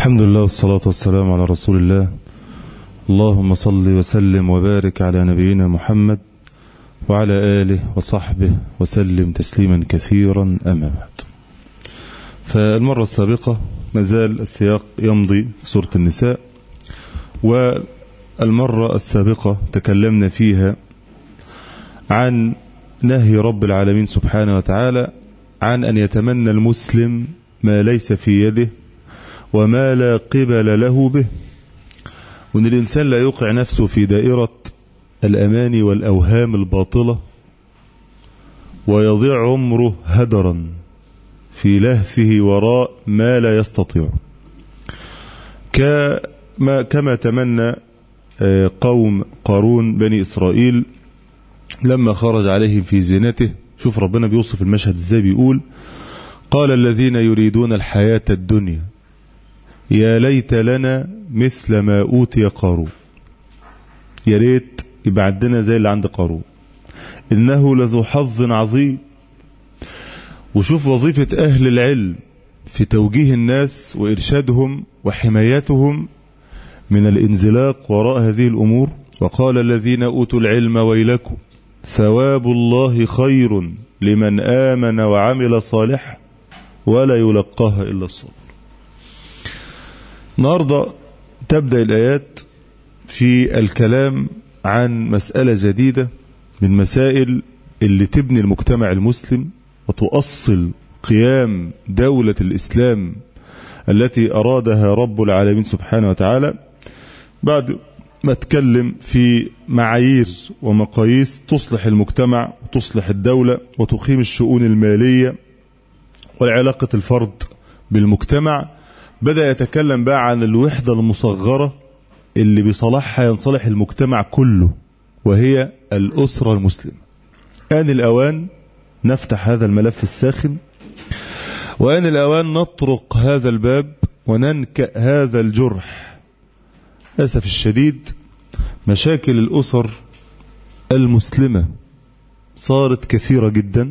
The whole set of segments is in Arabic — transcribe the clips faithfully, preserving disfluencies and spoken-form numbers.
الحمد لله والصلاة والسلام على رسول الله. اللهم صل وسلم وبارك على نبينا محمد وعلى آله وصحبه وسلم تسليما كثيرا. أما بعد، فالمرة السابقة مازال السياق يمضي في سورة النساء، والمرة السابقة تكلمنا فيها عن نهي رب العالمين سبحانه وتعالى عن أن يتمنى المسلم ما ليس في يده وما لا قبل له به، وأن الإنسان لا يوقع نفسه في دائرة الأماني والأوهام الباطلة ويضيع عمره هدرا في لهفه وراء ما لا يستطيع، كما, كما تمنى قوم قارون بني إسرائيل لما خرج عليهم في زينته. شوف ربنا بيوصف المشهد ازاي، بيقول: قال الذين يريدون الحياة الدنيا يا ليت لنا مثل ما أوتي قارون. يا ريت يبقى عندنا زي اللي عند قارون، إنه لذو حظ عظيم. وشوف وظيفة أهل العلم في توجيه الناس وإرشادهم وحمايتهم من الانزلاق وراء هذه الأمور. وقال الذين أوتوا العلم ويلكم ثواب الله خير لمن آمن وعمل صالحا ولا يلقاها إلا الصبر. النهارده تبدأ الآيات في الكلام عن مسألة جديدة من مسائل اللي تبني المجتمع المسلم وتؤصل قيام دولة الإسلام التي أرادها رب العالمين سبحانه وتعالى، بعد ما تكلم في معايير ومقاييس تصلح المجتمع وتصلح الدولة وتقيم الشؤون المالية والعلاقة الفرد بالمجتمع. بدأ يتكلم بقى عن الوحدة المصغرة اللي بصلاحها ينصلح المجتمع كله، وهي الأسرة المسلمة. آن الأوان نفتح هذا الملف الساخن، وآن الأوان نطرق هذا الباب وننكأ هذا الجرح. أسف الشديد، مشاكل الأسر المسلمة صارت كثيرة جدا.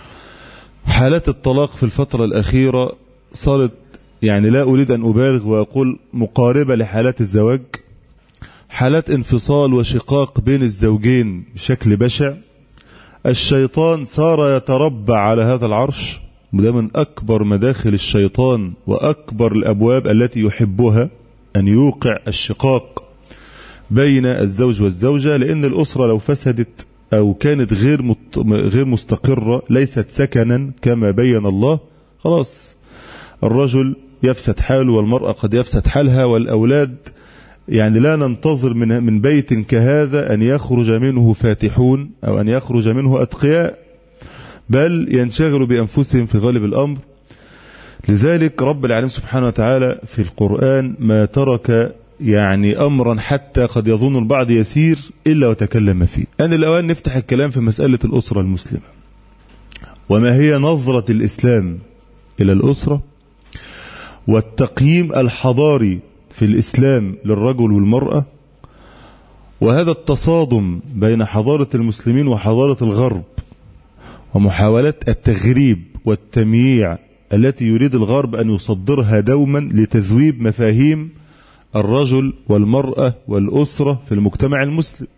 حالات الطلاق في الفترة الأخيرة صارت، يعني لا أريد أن أبالغ وأقول، مقاربة لحالات الزواج. حالات انفصال وشقاق بين الزوجين بشكل بشع. الشيطان صار يتربع على هذا العرش، وده من أكبر مداخل الشيطان وأكبر الأبواب التي يحبها، أن يوقع الشقاق بين الزوج والزوجة. لأن الأسرة لو فسدت أو كانت غير غير مستقرة، ليست سكنا كما بين الله، خلاص الرجل يفسد حاله والمرأة قد يفسد حالها، والأولاد يعني لا ننتظر من من بيت كهذا أن يخرج منه فاتحون أو أن يخرج منه أتقياء، بل ينشغلوا بأنفسهم في غالب الأمر. لذلك رب العالمين سبحانه وتعالى في القرآن ما ترك يعني أمرا حتى قد يظن البعض يسير إلا وتكلم فيه. أن الأوان نفتح الكلام في مسألة الأسرة المسلمة، وما هي نظرة الإسلام إلى الأسرة، والتقييم الحضاري في الإسلام للرجل والمرأة، وهذا التصادم بين حضارة المسلمين وحضارة الغرب، ومحاولات التغريب والتمييع التي يريد الغرب أن يصدرها دوما لتذويب مفاهيم الرجل والمرأة والأسرة في المجتمع المسلم.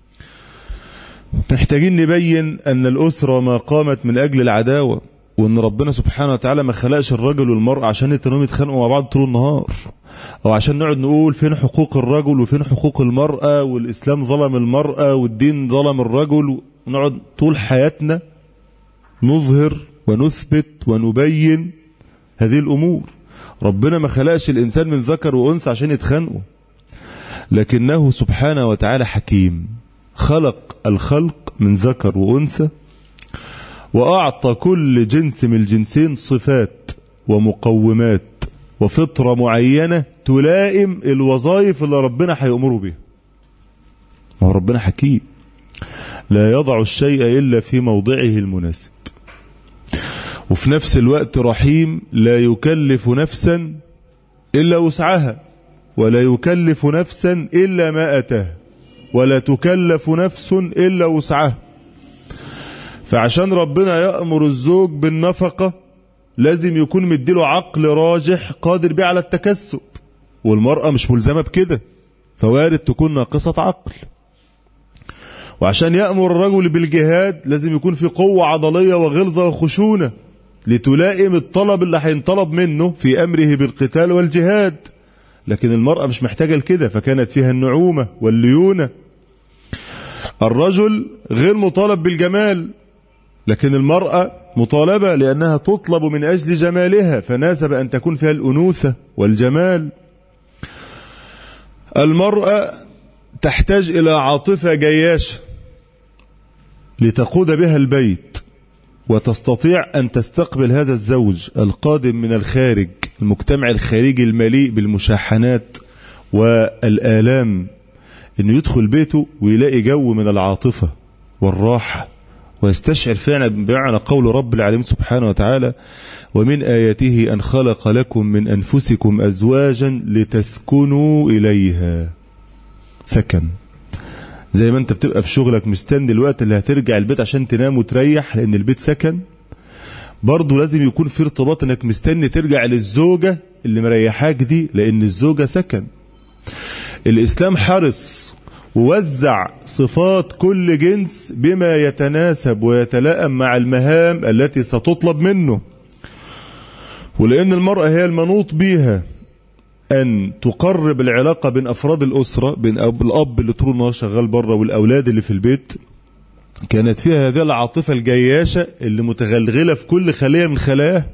محتاجين نبين أن الأسرة ما قامت من أجل العداوة، وأن ربنا سبحانه وتعالى ما خلقش الرجل والمرأة عشان يتنهم يتخانقوا مع بعض طول النهار، أو عشان نقعد نقول فين حقوق الرجل وفين حقوق المرأة، والإسلام ظلم المرأة والدين ظلم الرجل، ونقعد طول حياتنا نظهر ونثبت ونبين هذه الأمور. ربنا ما خلقش الإنسان من ذكر وأنثى عشان يتخانقوا، لكنه سبحانه وتعالى حكيم، خلق الخلق من ذكر وأنثى، وأعطى كل جنس من الجنسين صفات ومقومات وفطرة معينة تلائم الوظائف اللي ربنا هيأمره بها. ما هو ربنا حكيم، لا يضع الشيء إلا في موضعه المناسب. وفي نفس الوقت رحيم، لا يكلف نفسا إلا وسعها، ولا يكلف نفسا إلا ما أتاها، ولا تكلف نفس إلا وسعها. فعشان ربنا يأمر الزوج بالنفقة لازم يكون مديله عقل راجح قادر بيه على التكسب، والمرأة مش ملزمة بكده، فوارد تكون ناقصة عقل. وعشان يأمر الرجل بالجهاد لازم يكون في قوة عضلية وغلظة وخشونة لتلائم الطلب اللي هينطلب منه في أمره بالقتال والجهاد. لكن المرأة مش محتاجة لكده، فكانت فيها النعومة والليونة. الرجل غير مطالب بالجمال، لكن المرأة مطالبة لأنها تطلب من أجل جمالها، فناسب أن تكون فيها الأنوثة والجمال. المرأة تحتاج إلى عاطفة جياشة لتقود بها البيت، وتستطيع أن تستقبل هذا الزوج القادم من الخارج، المجتمع الخارجي المليء بالمشاحنات والآلام، أنه يدخل بيته ويلاقي جو من العاطفة والراحة، ويستشعر فعلا بمعنى قول رب العالمين سبحانه وتعالى: ومن آياته أن خلق لكم من أنفسكم أزواجا لتسكنوا إليها. سكن، زي ما انت بتبقى في شغلك مستني الوقت اللي هترجع البيت عشان تنام وتريح لأن البيت سكن، برضو لازم يكون في ارتباط انك مستني ترجع للزوجة اللي مريحاك دي، لأن الزوجة سكن. الإسلام حرص ووزع صفات كل جنس بما يتناسب ويتلائم مع المهام التي ستطلب منه. ولأن المرأة هي المنوط بيها أن تقرب العلاقة بين أفراد الأسرة، بين الأب اللي طول النهار شغال بره والأولاد اللي في البيت، كانت فيها هذه العاطفة الجياشة اللي متغلغلة في كل خلية من خلاياه،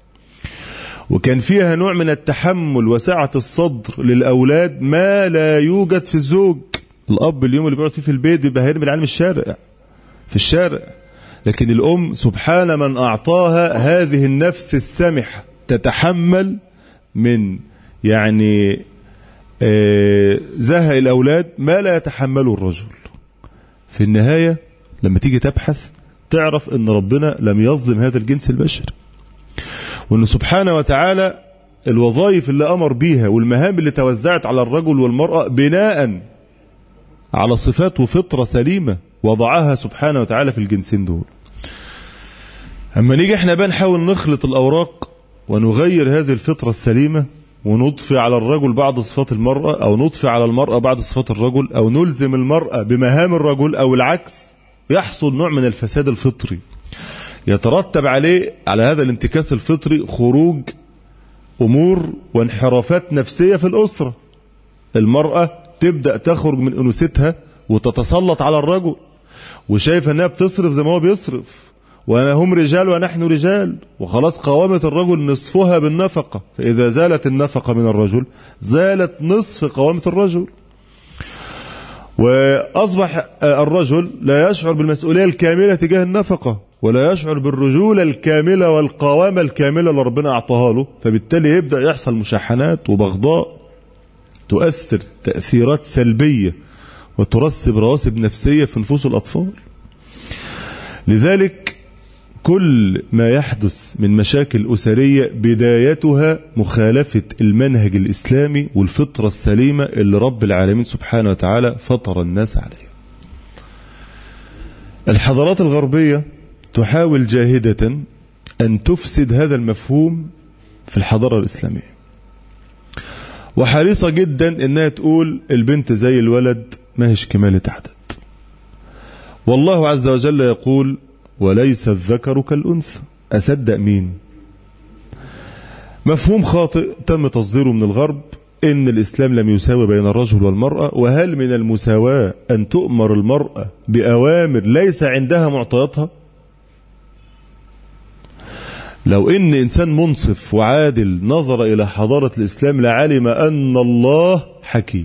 وكان فيها نوع من التحمل وسعة الصدر للأولاد ما لا يوجد في الزوج. الأب اليوم اللي بيقعد فيه في البيت بيبقى هيرمي العالم الشارع في الشارع، لكن الأم سبحان من أعطاها هذه النفس السمحة تتحمل من يعني آه زهق الأولاد ما لا يتحمله الرجل. في النهاية لما تيجي تبحث تعرف أن ربنا لم يظلم هذا الجنس البشري، وأنه سبحانه وتعالى الوظائف اللي أمر بيها والمهام اللي توزعت على الرجل والمرأة بناء على صفات وفطرة سليمة وضعها سبحانه وتعالى في الجنسين دول. أما نيجي احنا بقى نحاول نخلط الأوراق ونغير هذه الفطرة السليمة ونضفي على الرجل بعض صفات المرأة، أو نضفي على المرأة بعض صفات الرجل، أو نلزم المرأة بمهام الرجل، أو العكس، يحصل نوع من الفساد الفطري يترتب عليه على هذا الانتكاس الفطري خروج أمور وانحرافات نفسية في الأسرة. المرأة تبدأ تخرج من أنوثتها وتتسلط على الرجل، وشايف أنها بتصرف زي ما هو بيصرف، وأنا هم رجال ونحن رجال، وخلاص قوامة الرجل نصفها بالنفقة، فإذا زالت النفقة من الرجل زالت نصف قوامة الرجل. وأصبح الرجل لا يشعر بالمسؤولية الكاملة تجاه النفقة، ولا يشعر بالرجولة الكاملة والقوامة الكاملة اللي ربنا أعطاها له، فبالتالي يبدأ يحصل مشاحنات وبغضاء تؤثر تأثيرات سلبية وترسب رواسب نفسية في نفوس الأطفال. لذلك كل ما يحدث من مشاكل أسرية بدايتها مخالفة المنهج الإسلامي والفطرة السليمة اللي رب العالمين سبحانه وتعالى فطر الناس عليها. الحضارات الغربية تحاول جاهدة أن تفسد هذا المفهوم في الحضارة الإسلامية، وحريصة جدا أنها تقول البنت زي الولد ما هيش كمالة عدد. والله عز وجل يقول وليس الذكر كالأنثى. أصدق مين؟ مفهوم خاطئ تم تصديره من الغرب إن الإسلام لم يساوي بين الرجل والمرأة. وهل من المساواة أن تؤمر المرأة بأوامر ليس عندها معطياتها؟ لو إن إنسان منصف وعادل نظر إلى حضارة الإسلام لعلم أن الله حكيم،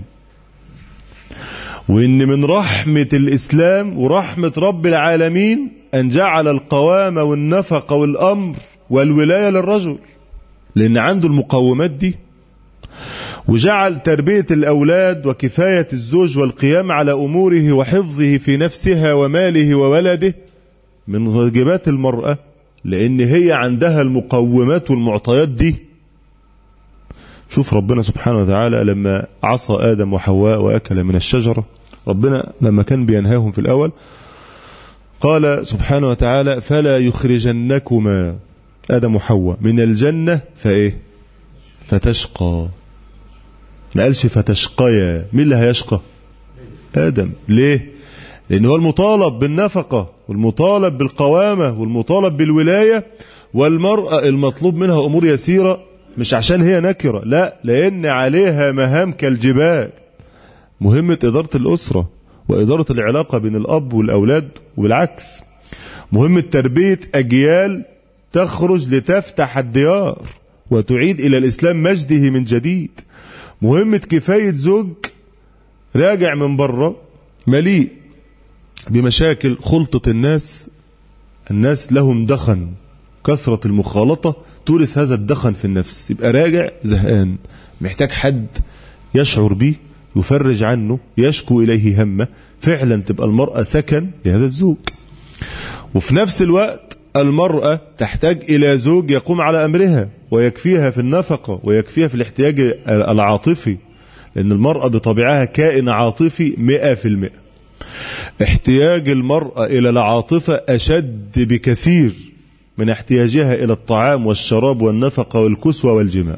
وإن من رحمة الإسلام ورحمة رب العالمين أن جعل القوامة والنفقة والأمر والولاية للرجل، لأن عنده المقومات دي، وجعل تربية الأولاد وكفاية الزوج والقيام على أموره وحفظه في نفسها وماله وولده من واجبات المرأة، لأن هي عندها المقومات والمعطيات دي. شوف ربنا سبحانه وتعالى لما عصى آدم وحواء وأكل من الشجرة، ربنا لما كان بينهاهم في الأول قال سبحانه وتعالى فلا يخرجنكما آدم وحواء من الجنة فإيه فتشقى. ما قالش فتشقيا. مين اللي هيشقى؟ آدم. ليه؟ لأنه هو المطالب بالنفقة والمطالب بالقوامة والمطالب بالولاية، والمرأة المطلوب منها أمور يسيرة مش عشان هي نكرة، لا، لأن عليها مهام كالجبال. مهمة إدارة الأسرة وإدارة العلاقة بين الأب والأولاد، والعكس مهمة تربية أجيال تخرج لتفتح الديار وتعيد إلى الإسلام مجده من جديد. مهمة كفاية زوج راجع من بره مليء بمشاكل خلطة الناس، الناس لهم دخن، كثرة المخالطة تورث هذا الدخن في النفس، يبقى راجع زهقان محتاج حد يشعر به، يفرج عنه، يشكو إليه همه. فعلا تبقى المرأة سكن لهذا الزوج. وفي نفس الوقت المرأة تحتاج إلى زوج يقوم على أمرها ويكفيها في النفقة ويكفيها في الاحتياج العاطفي، لأن المرأة بطبيعها كائن عاطفي مئة في المئة. احتياج المرأة إلى العاطفة أشد بكثير من احتياجها إلى الطعام والشراب والنفقة والكسوة والجماع.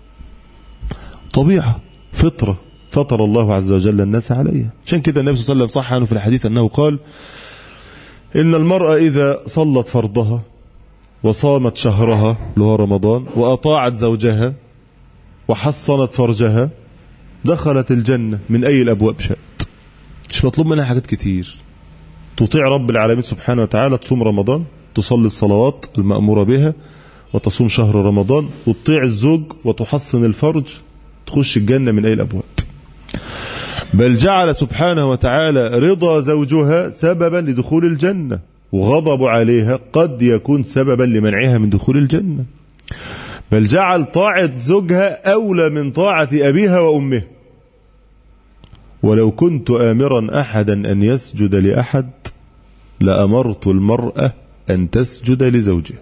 طبيعة، فطرة فطر الله عز وجل الناس عليها. عشان كده النبي صلى الله عليه وسلم صح عنه في الحديث أنه قال: إن المرأة إذا صلت فرضها وصامت شهرها اللي هو رمضان وأطاعت زوجها وحصنت فرجها دخلت الجنة من أي الأبواب شاءت. مش مطلوب منها حاجات كتير، تطيع رب العالمين سبحانه وتعالى، تصوم رمضان، تصلي الصلوات المأمورة بها، وتصوم شهر رمضان، وتطيع الزوج وتحصن الفرج، تخش الجنة من أي الأبواب. بل جعل سبحانه وتعالى رضا زوجها سببا لدخول الجنة، وغضب عليها قد يكون سببا لمنعها من دخول الجنة. بل جعل طاعة زوجها أولى من طاعة أبيها وأمها. ولو كنت آمرا أحدا أن يسجد لأحد لأمرت المرأة أن تسجد لزوجها.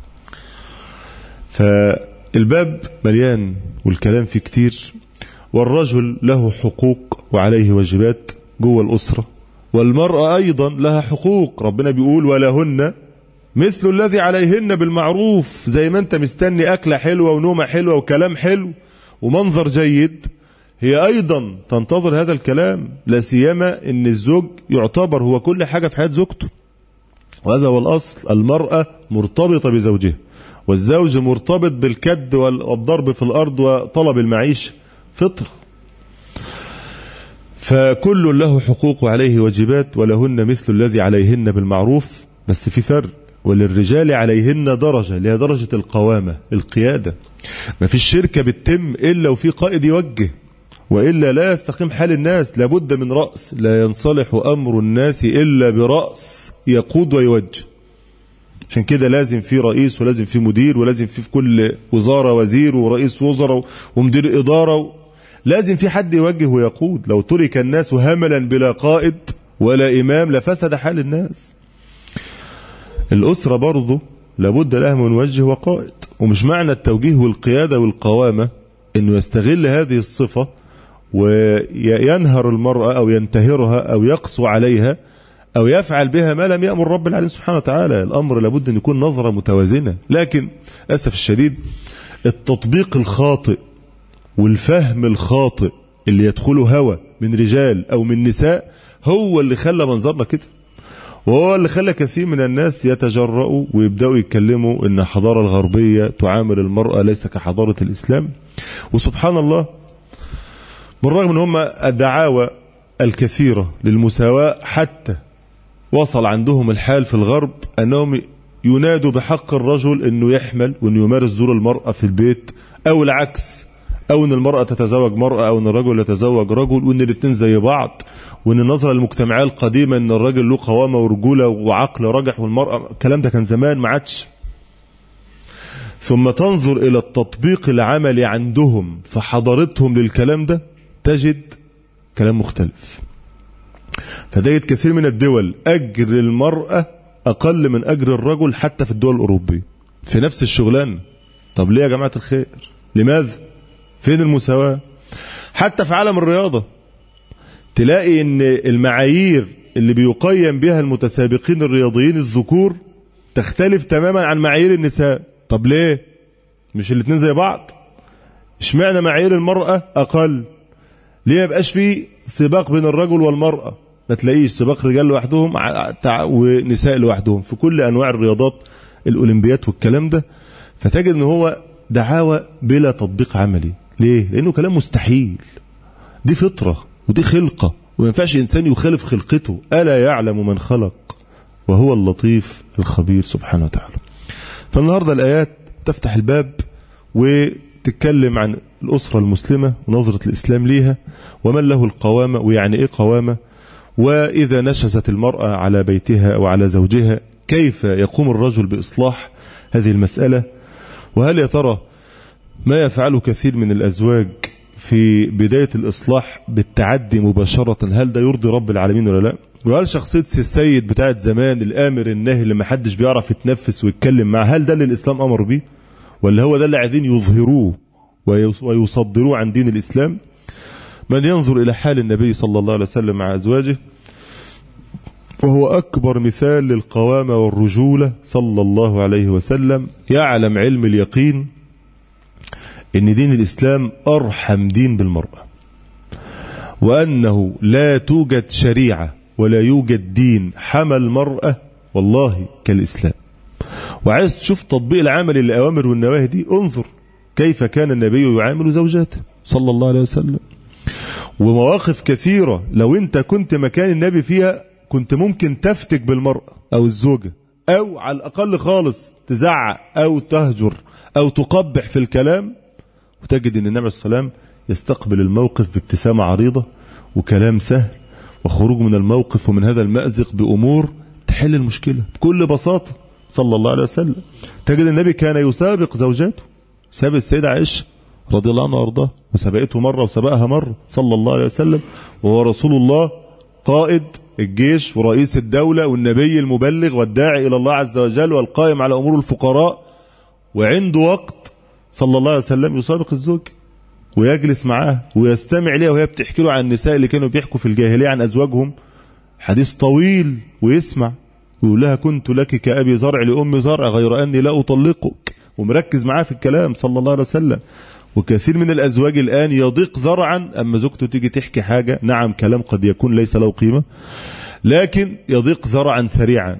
فالباب مليان والكلام فيه كتير، والرجل له حقوق وعليه واجبات جوه الأسرة، والمرأة أيضا لها حقوق. ربنا بيقول: ولهن مثل الذي عليهن بالمعروف. زي ما أنت مستني أكلة حلوة ونومة حلوة وكلام حلو ومنظر جيد، هي أيضا تنتظر هذا الكلام، لا سيما أن الزوج يعتبر هو كل حاجة في حياة زوجته، وهذا هو الأصل. المرأة مرتبطة بزوجها، والزوج مرتبط بالكد والضرب في الأرض وطلب المعيشة، فطر. فكل له حقوق وعليه واجبات، ولهن مثل الذي عليهن بالمعروف. بس في فرق، وللرجال عليهن درجة، اللي هي درجة القوامة، القيادة. ما فيش شركة بتتم إلا وفي قائد يوجه، وإلا لا يستقيم حال الناس. لابد من رأس، لا ينصلح أمر الناس إلا برأس يقود ويوجه. عشان كده لازم في رئيس، ولازم في مدير، ولازم في في كل وزارة وزير ورئيس وزراء ومدير إدارة. لازم في حد يوجه ويقود. لو ترك الناس هملا بلا قائد ولا إمام لفسد حال الناس. الأسرة برضه لابد لها من موجه وقائد. ومش معنى التوجيه والقيادة والقوامة إنه يستغل هذه الصفة وينهر المرأة أو ينتهرها أو يقسو عليها أو يفعل بها ما لم يأمر رب العالمين سبحانه وتعالى. الأمر لابد أن يكون نظرة متوازنة. لكن أسف الشديد التطبيق الخاطئ والفهم الخاطئ اللي يدخله هوى من رجال أو من نساء هو اللي خلى منظرنا كده، وهو اللي خلى كثير من الناس يتجرؤوا ويبدأوا يتكلموا إن الحضارة الغربية تعامل المرأة ليس كحضارة الإسلام. وسبحان الله، بالرغم من هم الدعاوى الكثيرة للمساواة، حتى وصل عندهم الحال في الغرب أنهم ينادوا بحق الرجل أنه يحمل وأنه يمارس دور المرأة في البيت، أو العكس، أو أن المرأة تتزوج مرأة، أو أن الرجل يتزوج رجل، وأن الاثنين زي بعض، وأن النظرة المجتمعية القديمة أن الرجل له قوامة ورجولة وعقل رجح والمرأة، الكلام ده كان زمان ما عادش. ثم تنظر إلى التطبيق العملي عندهم في حضارتهم للكلام ده تجد كلام مختلف. فتجد كثير من الدول أجر المرأة أقل من أجر الرجل، حتى في الدول الأوروبية في نفس الشغلان. طب ليه يا جماعة الخير؟ لماذا؟ فين المساواة؟ حتى في عالم الرياضة تلاقي ان المعايير اللي بيقيم بها المتسابقين الرياضيين الذكور تختلف تماما عن معايير النساء. طب ليه؟ مش الاثنين زي بعض؟ اشمعنى معايير المرأة أقل ليه ما يبقاش فيه سباق بين الرجل والمرأة؟ ما تلاقيش سباق رجال لوحدهم ونساء لوحدهم في كل أنواع الرياضات، الأولمبيات والكلام ده. فتجد أنه هو دعاوى بلا تطبيق عملي. ليه؟ لأنه كلام مستحيل. دي فطرة ودي خلقة، وما ينفعش إنسان يخالف خلقته. ألا يعلم من خلق وهو اللطيف الخبير سبحانه وتعالى. فالنهاردة الآيات تفتح الباب وتتكلم عن الأسرة المسلمة ونظرة الإسلام ليها، ومن له القوامة، ويعني إيه قوامة، وإذا نشزت المرأة على بيتها أو على زوجها كيف يقوم الرجل بإصلاح هذه المسألة. وهل يا ترى ما يفعله كثير من الأزواج في بداية الإصلاح بالتعدي مباشرة هل ده يرضي رب العالمين ولا لا؟ وهل شخصية السيد بتاعت زمان الآمر الناهي اللي ما حدش بيعرف يتنفس ويتكلم معه، هل ده اللي الإسلام أمر بيه؟ ولا هو ده اللي عايزين يظهروه ويصدروه عن دين الإسلام؟ من ينظر إلى حال النبي صلى الله عليه وسلم مع أزواجه، وهو أكبر مثال للقوامة والرجولة صلى الله عليه وسلم، يعلم علم اليقين إن دين الإسلام أرحم دين بالمرأة، وأنه لا توجد شريعة ولا يوجد دين حمى المرأة والله كالإسلام. وعايز تشوف تطبيق العمل للأوامر والنواهي دي، انظر كيف كان النبي يعامل زوجاته صلى الله عليه وسلم. ومواقف كثيرة لو انت كنت مكان النبي فيها كنت ممكن تفتك بالمرأة أو الزوجة، أو على الأقل خالص تزعق أو تهجر أو تقبح في الكلام، وتجد أن النبي صلى الله عليه وسلم يستقبل الموقف بابتسامة عريضة وكلام سهل، وخروج من الموقف ومن هذا المأزق بأمور تحل المشكلة بكل بساطة صلى الله عليه وسلم. تجد النبي كان يسابق زوجاته، سابق السيدة عائشة رضي الله عنها وارضاها، وسبقته مرة وسبقها مرة صلى الله عليه وسلم، وهو رسول الله قائد الجيش ورئيس الدولة والنبي المبلغ والداعي إلى الله عز وجل والقائم على أمور الفقراء، وعنده وقت صلى الله عليه وسلم يسابق الزوج ويجلس معاه ويستمع لها وهي بتحكي له عن النساء اللي كانوا بيحكوا في الجاهلية عن أزواجهم حديث طويل، ويسمع ويقول لها كنت لك كأبي زرع لأم زرع غير أني لا أطلقك، ومركز معاه في الكلام صلى الله عليه وسلم. وكثير من الأزواج الآن يضيق زرعا أما زوجته تيجي تحكي حاجة، نعم كلام قد يكون ليس له قيمة، لكن يضيق زرعا سريعا.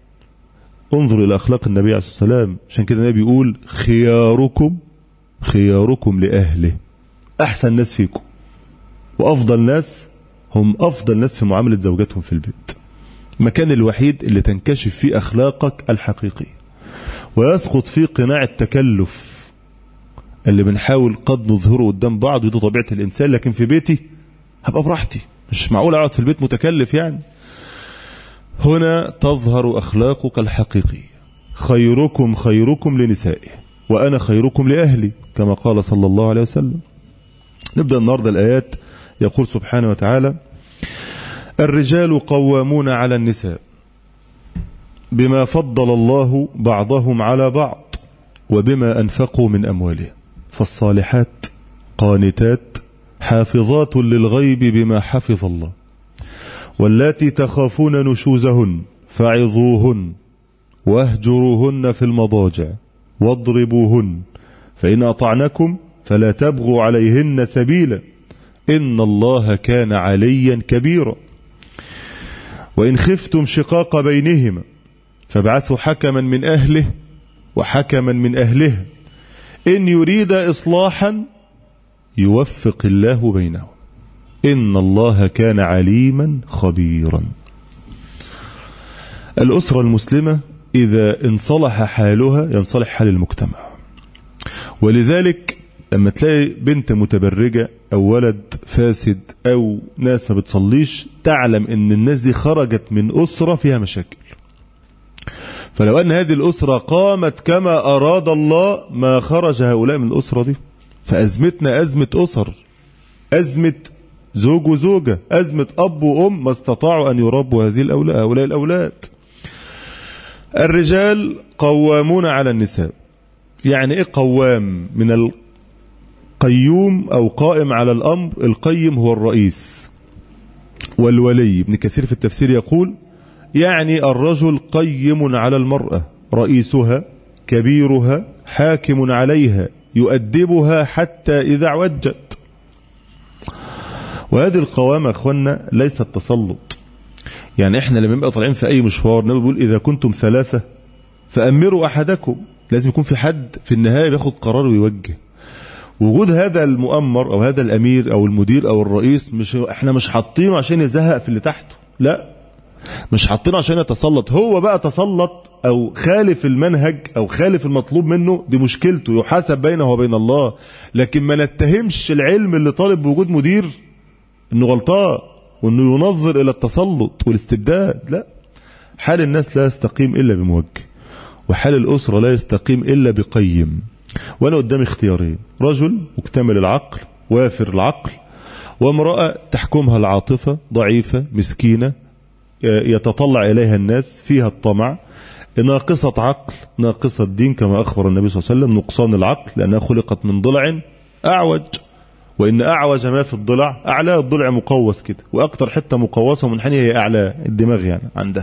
انظر إلى أخلاق النبي عليه الصلاة والسلام. عشان كده النبي يقول خياركم خياركم لأهله، أحسن ناس فيكم وأفضل ناس هم أفضل ناس في معاملة زوجاتهم في البيت. المكان الوحيد اللي تنكشف فيه أخلاقك الحقيقية ويسقط فيه قناع التكلف اللي بنحاول قد نظهره قدام بعض، وده طبيعة الإنسان، لكن في بيتي هبقى براحتي، مش معقول أقعد في البيت متكلف يعني. هنا تظهر أخلاقك الحقيقية. خيركم خيركم لنسائه وأنا خيركم لأهلي كما قال صلى الله عليه وسلم. نبدأ النهاردة الآيات. يقول سبحانه وتعالى الرجال قوامون على النساء بما فضل الله بعضهم على بعض وبما أنفقوا من أموالهم فالصالحات قانتات حافظات للغيب بما حفظ الله واللاتي تخافون نشوزهن فعظوهن واهجروهن في المضاجع واضربوهن فإن أطعنكم فلا تبغوا عليهن سبيلا إن الله كان عليا كبيرا وإن خفتم شقاق بينهما فابعثوا حكما من أهله وحكما من أهلها إن يريد إصلاحا يوفق الله بينهم إن الله كان عليما خبيرا. الأسرة المسلمة إذا انصلح حالها ينصلح حال المجتمع. ولذلك لما تلاقي بنت متبرجة أو ولد فاسد أو ناس ما بتصليش تعلم أن الناس دي خرجت من أسرة فيها مشاكل. فلو أن هذه الأسرة قامت كما أراد الله ما خرج هؤلاء من الأسرة دي. فأزمتنا أزمة أسر، أزمة زوج وزوجة، أزمة أب وأم ما استطاعوا أن يربوا هذه الأولاد هؤلاء الأولاد. الرجال قوامون على النساء. يعني إيه قوام؟ من القيوم أو قائم على الأمر. القيم هو الرئيس والولي. ابن كثير في التفسير يقول يعني الرجل قيم على المرأة، رئيسها كبيرها حاكم عليها يؤدبها حتى إذا عوجت. وهذه القوامة أخوانا ليست تسلط. يعني احنا لما نبقى طالعين في أي مشوار النبي بيقول إذا كنتم ثلاثة فأمروا أحدكم، لازم يكون في حد في النهاية بياخد قرار ويوجه. وجود هذا المؤمر أو هذا الأمير أو المدير أو الرئيس مش احنا مش حاطينه عشان يزهق في اللي تحته، لا، مش حاطينه عشان يتسلط. هو بقى تسلط أو خالف المنهج أو خالف المطلوب منه، دي مشكلته، يحاسب بينه وبين الله. لكن ما نتهمش العلم اللي طالب بوجود مدير إنه غلطان وإنه ينظر إلى التسلط والاستبداد، لا. حال الناس لا يستقيم إلا بموجه، وحال الأسرة لا يستقيم إلا بقيم. وأنا قدامي اختيارين: رجل مكتمل العقل وافر العقل، وامرأة تحكمها العاطفة ضعيفة مسكينة يتطلع إليها الناس فيها الطمع، ناقصة عقل ناقصة دين، كما أخبر النبي صلى الله عليه وسلم: نقصان العقل لأنها خلقت من ضلع أعوج، وإن أعوج ما في الضلع أعلى. الضلع مقوس كده، وأكتر حتة مقوسة ومنحنية هي أعلى الدماغ يعني عندها.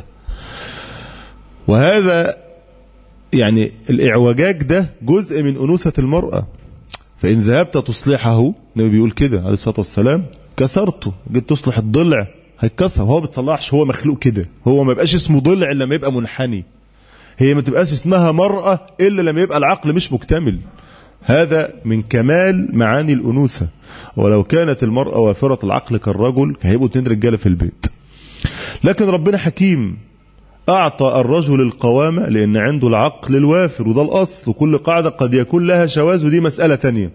وهذا يعني الإعوجاج ده جزء من أنوثة المرأة. فإن ذهبت تصلحه، النبي بيقول كده عليه الصلاة والسلام: كسرته. جيت تصلح الضلع هيتكسر. هو ما بتصلحش، هو مخلوق كده. هو ما يبقاش اسمه ضلع إلا لما يبقى منحني. هي ما تبقاش اسمها مرأة إلا لما يبقى العقل مش مكتمل. هذا من كمال معاني الأنوثة. ولو كانت المرأة وافرة العقل كالرجل هيبقوا اتنين رجالة في البيت. لكن ربنا حكيم، أعطى الرجل القوامة لأن عنده العقل الوافر، وده الأصل. وكل قاعدة قد يكون لها شواذ، ودي مسألة تانية.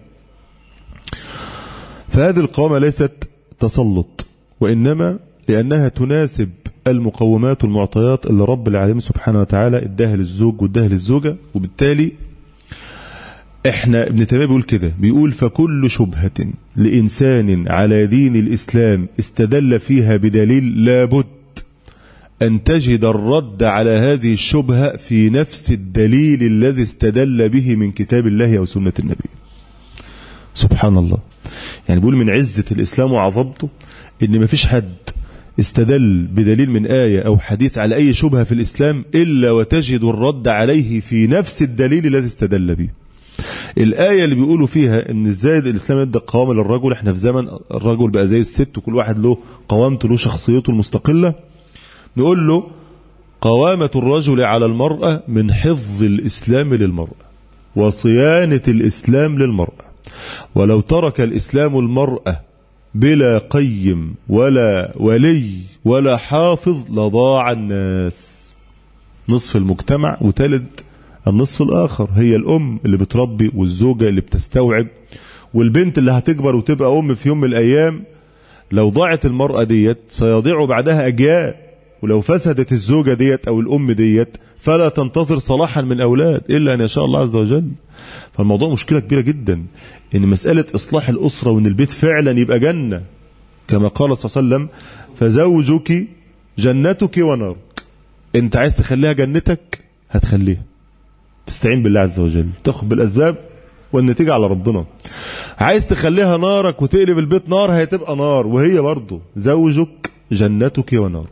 فهذه القوامة ليست تسلط، وإنما لأنها تناسب المقومات والمعطيات اللي رب العالمين سبحانه وتعالى اداها للزوج واداها للزوجة. وبالتالي احنا ابن تيمية بيقول كده، بيقول: فكل شبهة لإنسان على دين الإسلام استدل فيها بدليل لابد أن تجد الرد على هذه الشبهة في نفس الدليل الذي استدل به من كتاب الله أو سنة النبي. سبحان الله. يعني بيقول من عزة الإسلام وعظمته إن ما فيش حد استدل بدليل من آية أو حديث على أي شبهة في الإسلام إلا وتجد الرد عليه في نفس الدليل الذي استدل به. الآية اللي بيقولوا فيها إن إزاي الإسلام يدى قوامة للرجل، إحنا في زمن الرجل بقى زي الست وكل واحد له قوامته له شخصيته المستقلة، نقول له: قوامة الرجل على المرأة من حفظ الإسلام للمرأة وصيانة الإسلام للمرأة. ولو ترك الإسلام المرأة بلا قيم ولا ولي ولا حافظ لضاع الناس. نصف المجتمع وتلد النصف الآخر، هي الأم اللي بتربي والزوجة اللي بتستوعب والبنت اللي هتكبر وتبقى أم في يوم من الأيام. لو ضاعت المرأة ديت سيضيع بعدها أجيال، ولو فسدت الزوجة ديت أو الأم ديت فلا تنتظر صلاحا من أولاد إلا أن يشاء الله عز وجل. فالموضوع مشكلة كبيرة جدا، إن مسألة إصلاح الأسرة وإن البيت فعلا يبقى جنة، كما قال صلى الله عليه وسلم: فزوجك جنتك ونارك. أنت عايز تخليها جنتك هتخليها، تستعين بالله عز وجل، تاخد بالأسباب والنتيجة على ربنا. عايز تخليها نارك وتقلب البيت نار، هتبقى نار، وهي برضه زوجك جنتك ونارك.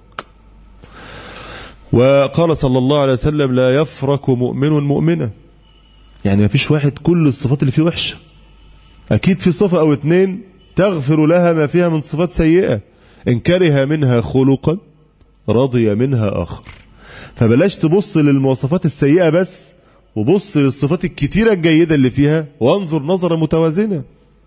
وقال صلى الله عليه وسلم: لا يفرق مؤمن مؤمنة. يعني ما فيش واحد كل الصفات اللي فيه وحشة، أكيد في صفة أو اتنين تغفر لها ما فيها من صفات سيئة. إن كره منها خلقا رضي منها آخر. فبلاش تبص للمواصفات السيئة بس، وبص للصفات الكتيرة الجيدة اللي فيها، وانظر نظرة متوازنة.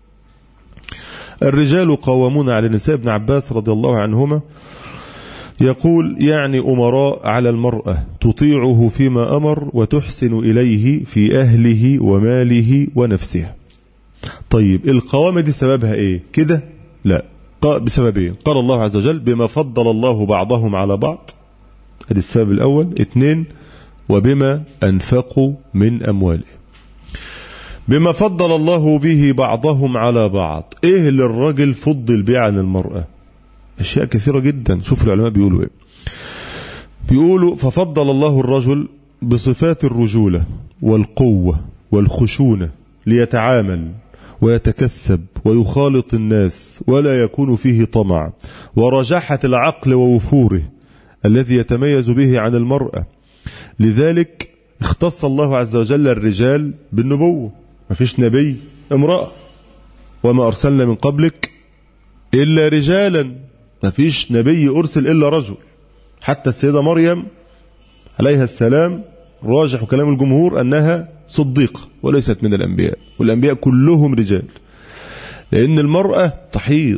الرجال قوامون على النساء. ابن عباس رضي الله عنهما يقول: يعني أمراء على المرأة تطيعه فيما أمر وتحسن إليه في أهله وماله ونفسها. طيب القوامة دي سببها إيه كده؟ لا، بسببين. قال الله عز وجل: بما فضل الله بعضهم على بعض، هذا السبب الأول. اثنين: وبما أنفقوا من أموالهم. بما فضل الله به بعضهم على بعض. إيه اللي الرجل فضل به عن المرأة؟ أشياء كثيرة جدا. شوف العلماء بيقولوا إيه. بيقولوا: ففضل الله الرجل بصفات الرجولة والقوة والخشونة ليتعامل ويتكسب ويخالط الناس ولا يكون فيه طمع، ورجاحة العقل ووفوره الذي يتميز به عن المرأة. لذلك اختص الله عز وجل الرجال بالنبوة. ما فيش نبي امرأة. وما أرسلنا من قبلك إلا رجالا، ما فيش نبي أرسل إلا رجل. حتى السيدة مريم عليها السلام راجح كلام الجمهور أنها صديقة وليست من الأنبياء، والأنبياء كلهم رجال، لأن المرأة تحيض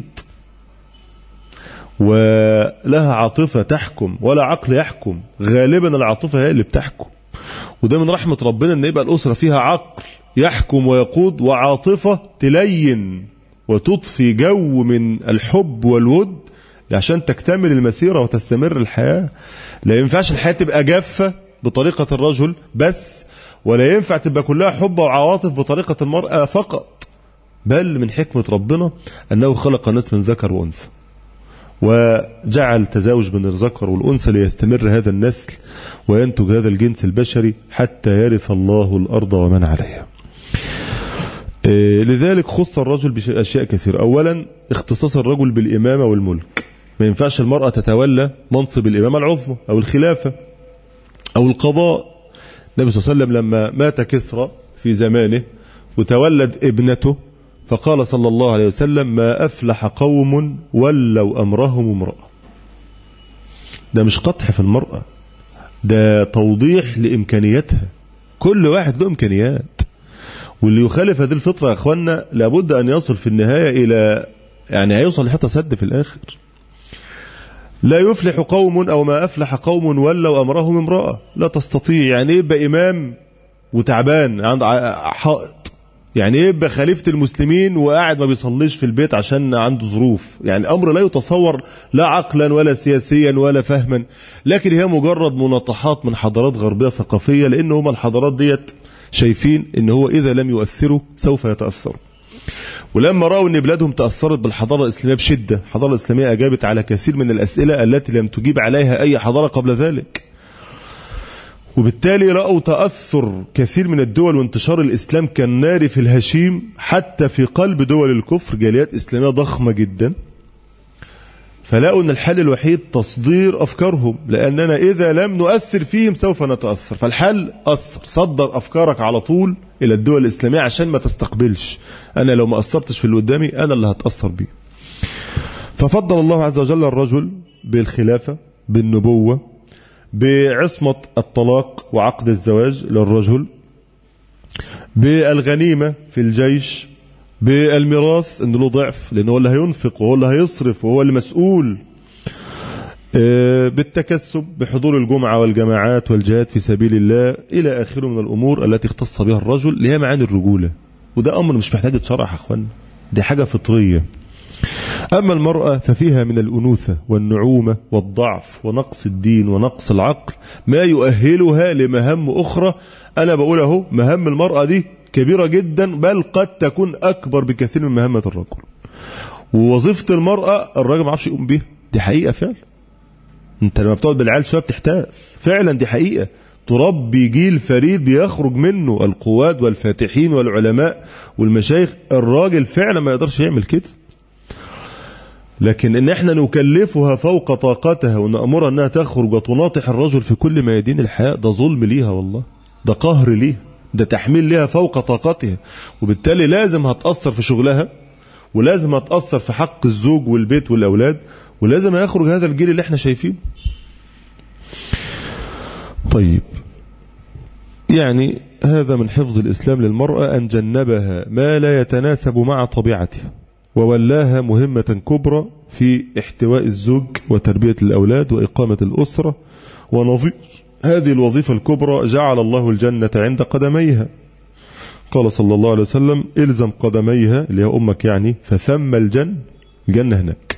ولها عاطفة تحكم ولا عقل يحكم، غالبا العاطفة هي اللي بتحكم. وده من رحمة ربنا أن يبقى الأسرة فيها عقل يحكم ويقود، وعاطفة تلين وتضفي جو من الحب والود عشان تكتمل المسيرة وتستمر الحياة. لا ينفعش الحياة تبقى جافة بطريقة الرجل بس، ولا ينفع تبقى كلها حب وعواطف بطريقة المرأة فقط، بل من حكمة ربنا أنه خلق الناس من ذكر وأنثى، وجعل تزاوج بين الذكر والأنثى ليستمر هذا النسل وينتج هذا الجنس البشري حتى يرث الله الأرض ومن عليها. لذلك خص الرجل بأشياء كثيرة. أولا اختصاص الرجل بالإمامة والملك، ما ينفعش المرأة تتولى منصب الإمامة العظمى أو الخلافة أو القضاء. النبي صلى الله عليه وسلم لما مات كسرى في زمانه وتولد ابنته فقال صلى الله عليه وسلم: ما أفلح قوم ولوا أمرهم امرأة. ده مش قطع في المرأة، ده توضيح لإمكانياتها. كل واحد له إمكانيات، واللي يخالف هذه الفطرة يا أخوانا لابد أن يصل في النهاية إلى يعني هيوصل لحتى سد في الآخر. لا يفلح قوم أو ما أفلح قوم ولوا أمرهم امرأة. لا تستطيع. يعني يبقى إمام وتعبان عند حائط، يعني يبقى خليفة المسلمين وقاعد ما بيصليش في البيت عشان عنده ظروف. يعني أمر لا يتصور لا عقلا ولا سياسيا ولا فهما، لكن هي مجرد مناطحات من حضارات غربية ثقافية، لأن هم الحضارات ديت شايفين إن هو إذا لم يؤثروا سوف يتأثروا. ولما رأوا أن بلادهم تأثرت بالحضارة الإسلامية بشدة، الحضارة الإسلامية أجابت على كثير من الأسئلة التي لم تجيب عليها أي حضارة قبل ذلك، وبالتالي رأوا تأثر كثير من الدول وانتشار الإسلام كالنار في الهشيم حتى في قلب دول الكفر، جاليات إسلامية ضخمة جدا. فلقوا أن الحل الوحيد تصدير أفكارهم، لأننا إذا لم نؤثر فيهم سوف نتأثر. فالحل أثر، صدر أفكارك على طول إلى الدول الإسلامية عشان ما تستقبلش. أنا لو ما أثرتش في اللي قدامي أنا اللي هتأثر بيه. ففضل الله عز وجل الرجل بالخلافة، بالنبوة، بعصمة الطلاق وعقد الزواج للرجل، بالغنيمة في الجيش، بالميراث انه له ضعف لانه هو اللي هينفق وهو اللي هيصرف وهو اللي مسؤول، بالتكسب، بحضور الجمعة والجماعات والجهاد في سبيل الله إلى آخره من الأمور التي اختص بها الرجل اللي هي معاني الرجولة. وده أمر مش محتاج يتشرح يا أخوان، دي حاجة فطرية. أما المرأة ففيها من الأنوثة والنعومة والضعف ونقص الدين ونقص العقل ما يؤهلها لمهام أخرى. أنا بقول أهو مهام المرأة دي كبيرة جدا، بل قد تكون أكبر بكثير من مهمة الرجل. ووظيفة المرأة الراجل ما عرفش يقوم بيها، دي حقيقة فعلا. انت لما بتقعد بالعيال شوية بتحتاس، فعلا دي حقيقة. تربي جيل فريد بيخرج منه القواد والفاتحين والعلماء والمشايخ. الراجل فعلا ما يقدرش يعمل كده، لكن ان احنا نكلفها فوق طاقتها ونأمرها انها تخرج وتناطح الرجل في كل ميادين الحياة، ده ظلم ليها والله، ده قهر ليها، ده تحميل ليها فوق طاقتها. وبالتالي لازم هتأثر في شغلها، ولازم هتأثر في حق الزوج والبيت والأولاد، ولازم يخرج هذا الجيل اللي احنا شايفينه. طيب، يعني هذا من حفظ الإسلام للمرأة أن جنبها ما لا يتناسب مع طبيعتها، وولاها مهمة كبرى في احتواء الزوج وتربية الأولاد وإقامة الأسرة. ونظير هذه الوظيفة الكبرى جعل الله الجنة عند قدميها. قال صلى الله عليه وسلم: إلزم قدميها، اللي هي أمك يعني، فثم الجنة، الجنة هناك.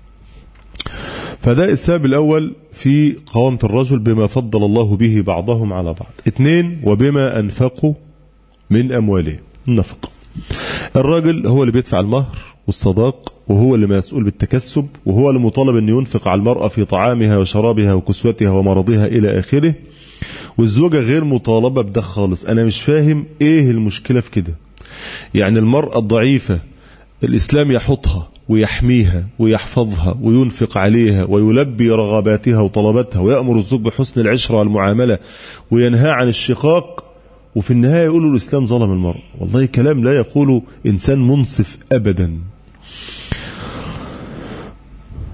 فده السبب الأول في قوامة الرجل بما فضل الله به بعضهم على بعض. اثنين، وبما أنفقوا من أموالهم، النفق. الراجل هو اللي بيدفع المهر والصداق، وهو اللي مسؤول بالتكسب، وهو اللي مطالب أن ينفق على المرأة في طعامها وشرابها وكسوتها ومرضها إلى آخره. والزوجة غير مطالبة بده خالص. أنا مش فاهم إيه المشكلة في كده. يعني المرأة الضعيفة الإسلام يحطها ويحميها ويحفظها وينفق عليها ويلبي رغباتها وطلباتها، ويأمر الزوج بحسن العشرة والمعاملة وينهى عن الشقاق، وفي النهاية يقولوا الإسلام ظلم المرأة. والله كلام لا يقوله إنسان منصف أبدا.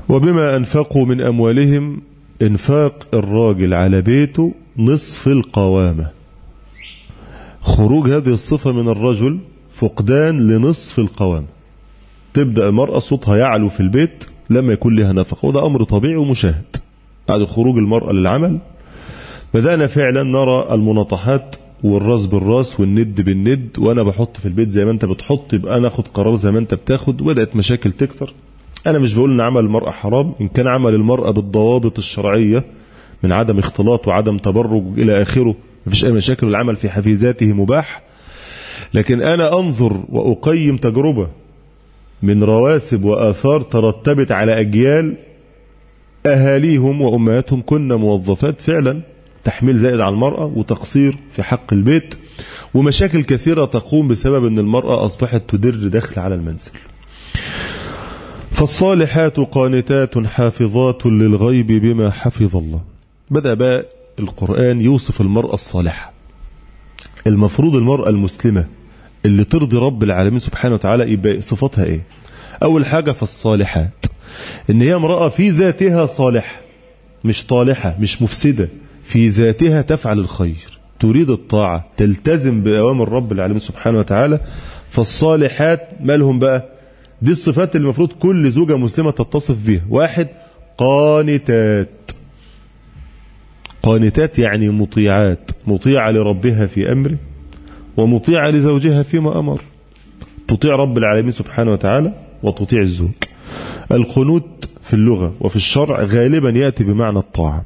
وبما أنفقوا من أموالهم، إنفاق الراجل على بيته نصف القوامة. خروج هذه الصفة من الرجل فقدان لنصف القوامة. تبدأ المرأة صوتها يعلو في البيت لما يكون لها نفقة، وده أمر طبيعي ومشاهد. بعد خروج المرأة للعمل بدأنا فعلا نرى المناطحات والراس بالراس والند بالند، وأنا بحط في البيت زي ما أنت بتحط يبقى أنا أخد قرار زي ما أنت بتاخد، وبدأت مشاكل تكتر. أنا مش بقول إن عمل المرأة حرام، إن كان عمل المرأة بالضوابط الشرعية من عدم اختلاط وعدم تبرج إلى آخره مفيش أي مشاكل، والعمل في حفيزاته مباح. لكن أنا أنظر وأقيم تجربة من رواسب وآثار ترتبت على أجيال أهاليهم وأمهاتهم كنا موظفات فعلا، تحميل زائد على المرأة وتقصير في حق البيت، ومشاكل كثيرة تقوم بسبب أن المرأة أصبحت تدر دخل على المنزل. فالصالحات قانتات حافظات للغيب بما حفظ الله. بدأ بقى القرآن يوصف المرأة الصالحة. المفروض المرأة المسلمة اللي ترضي رب العالمين سبحانه وتعالى يبقى صفاتها ايه؟ أول حاجة فالصالحات، إن هي امرأة في ذاتها صالحة، مش طالحة، مش مفسدة، في ذاتها تفعل الخير، تريد الطاعة، تلتزم بأوامر رب العالمين سبحانه وتعالى. فالصالحات مالهم بقى؟ دي الصفات اللي المفروض كل زوجة مسلمة تتصف بها. واحد، قانتات. قانتات يعني مطيعات، مطيعة لربها في أمره ومطيعة لزوجها فيما أمر، تطيع رب العالمين سبحانه وتعالى وتطيع الزوج. القنوت في اللغة وفي الشرع غالبا يأتي بمعنى الطاعة.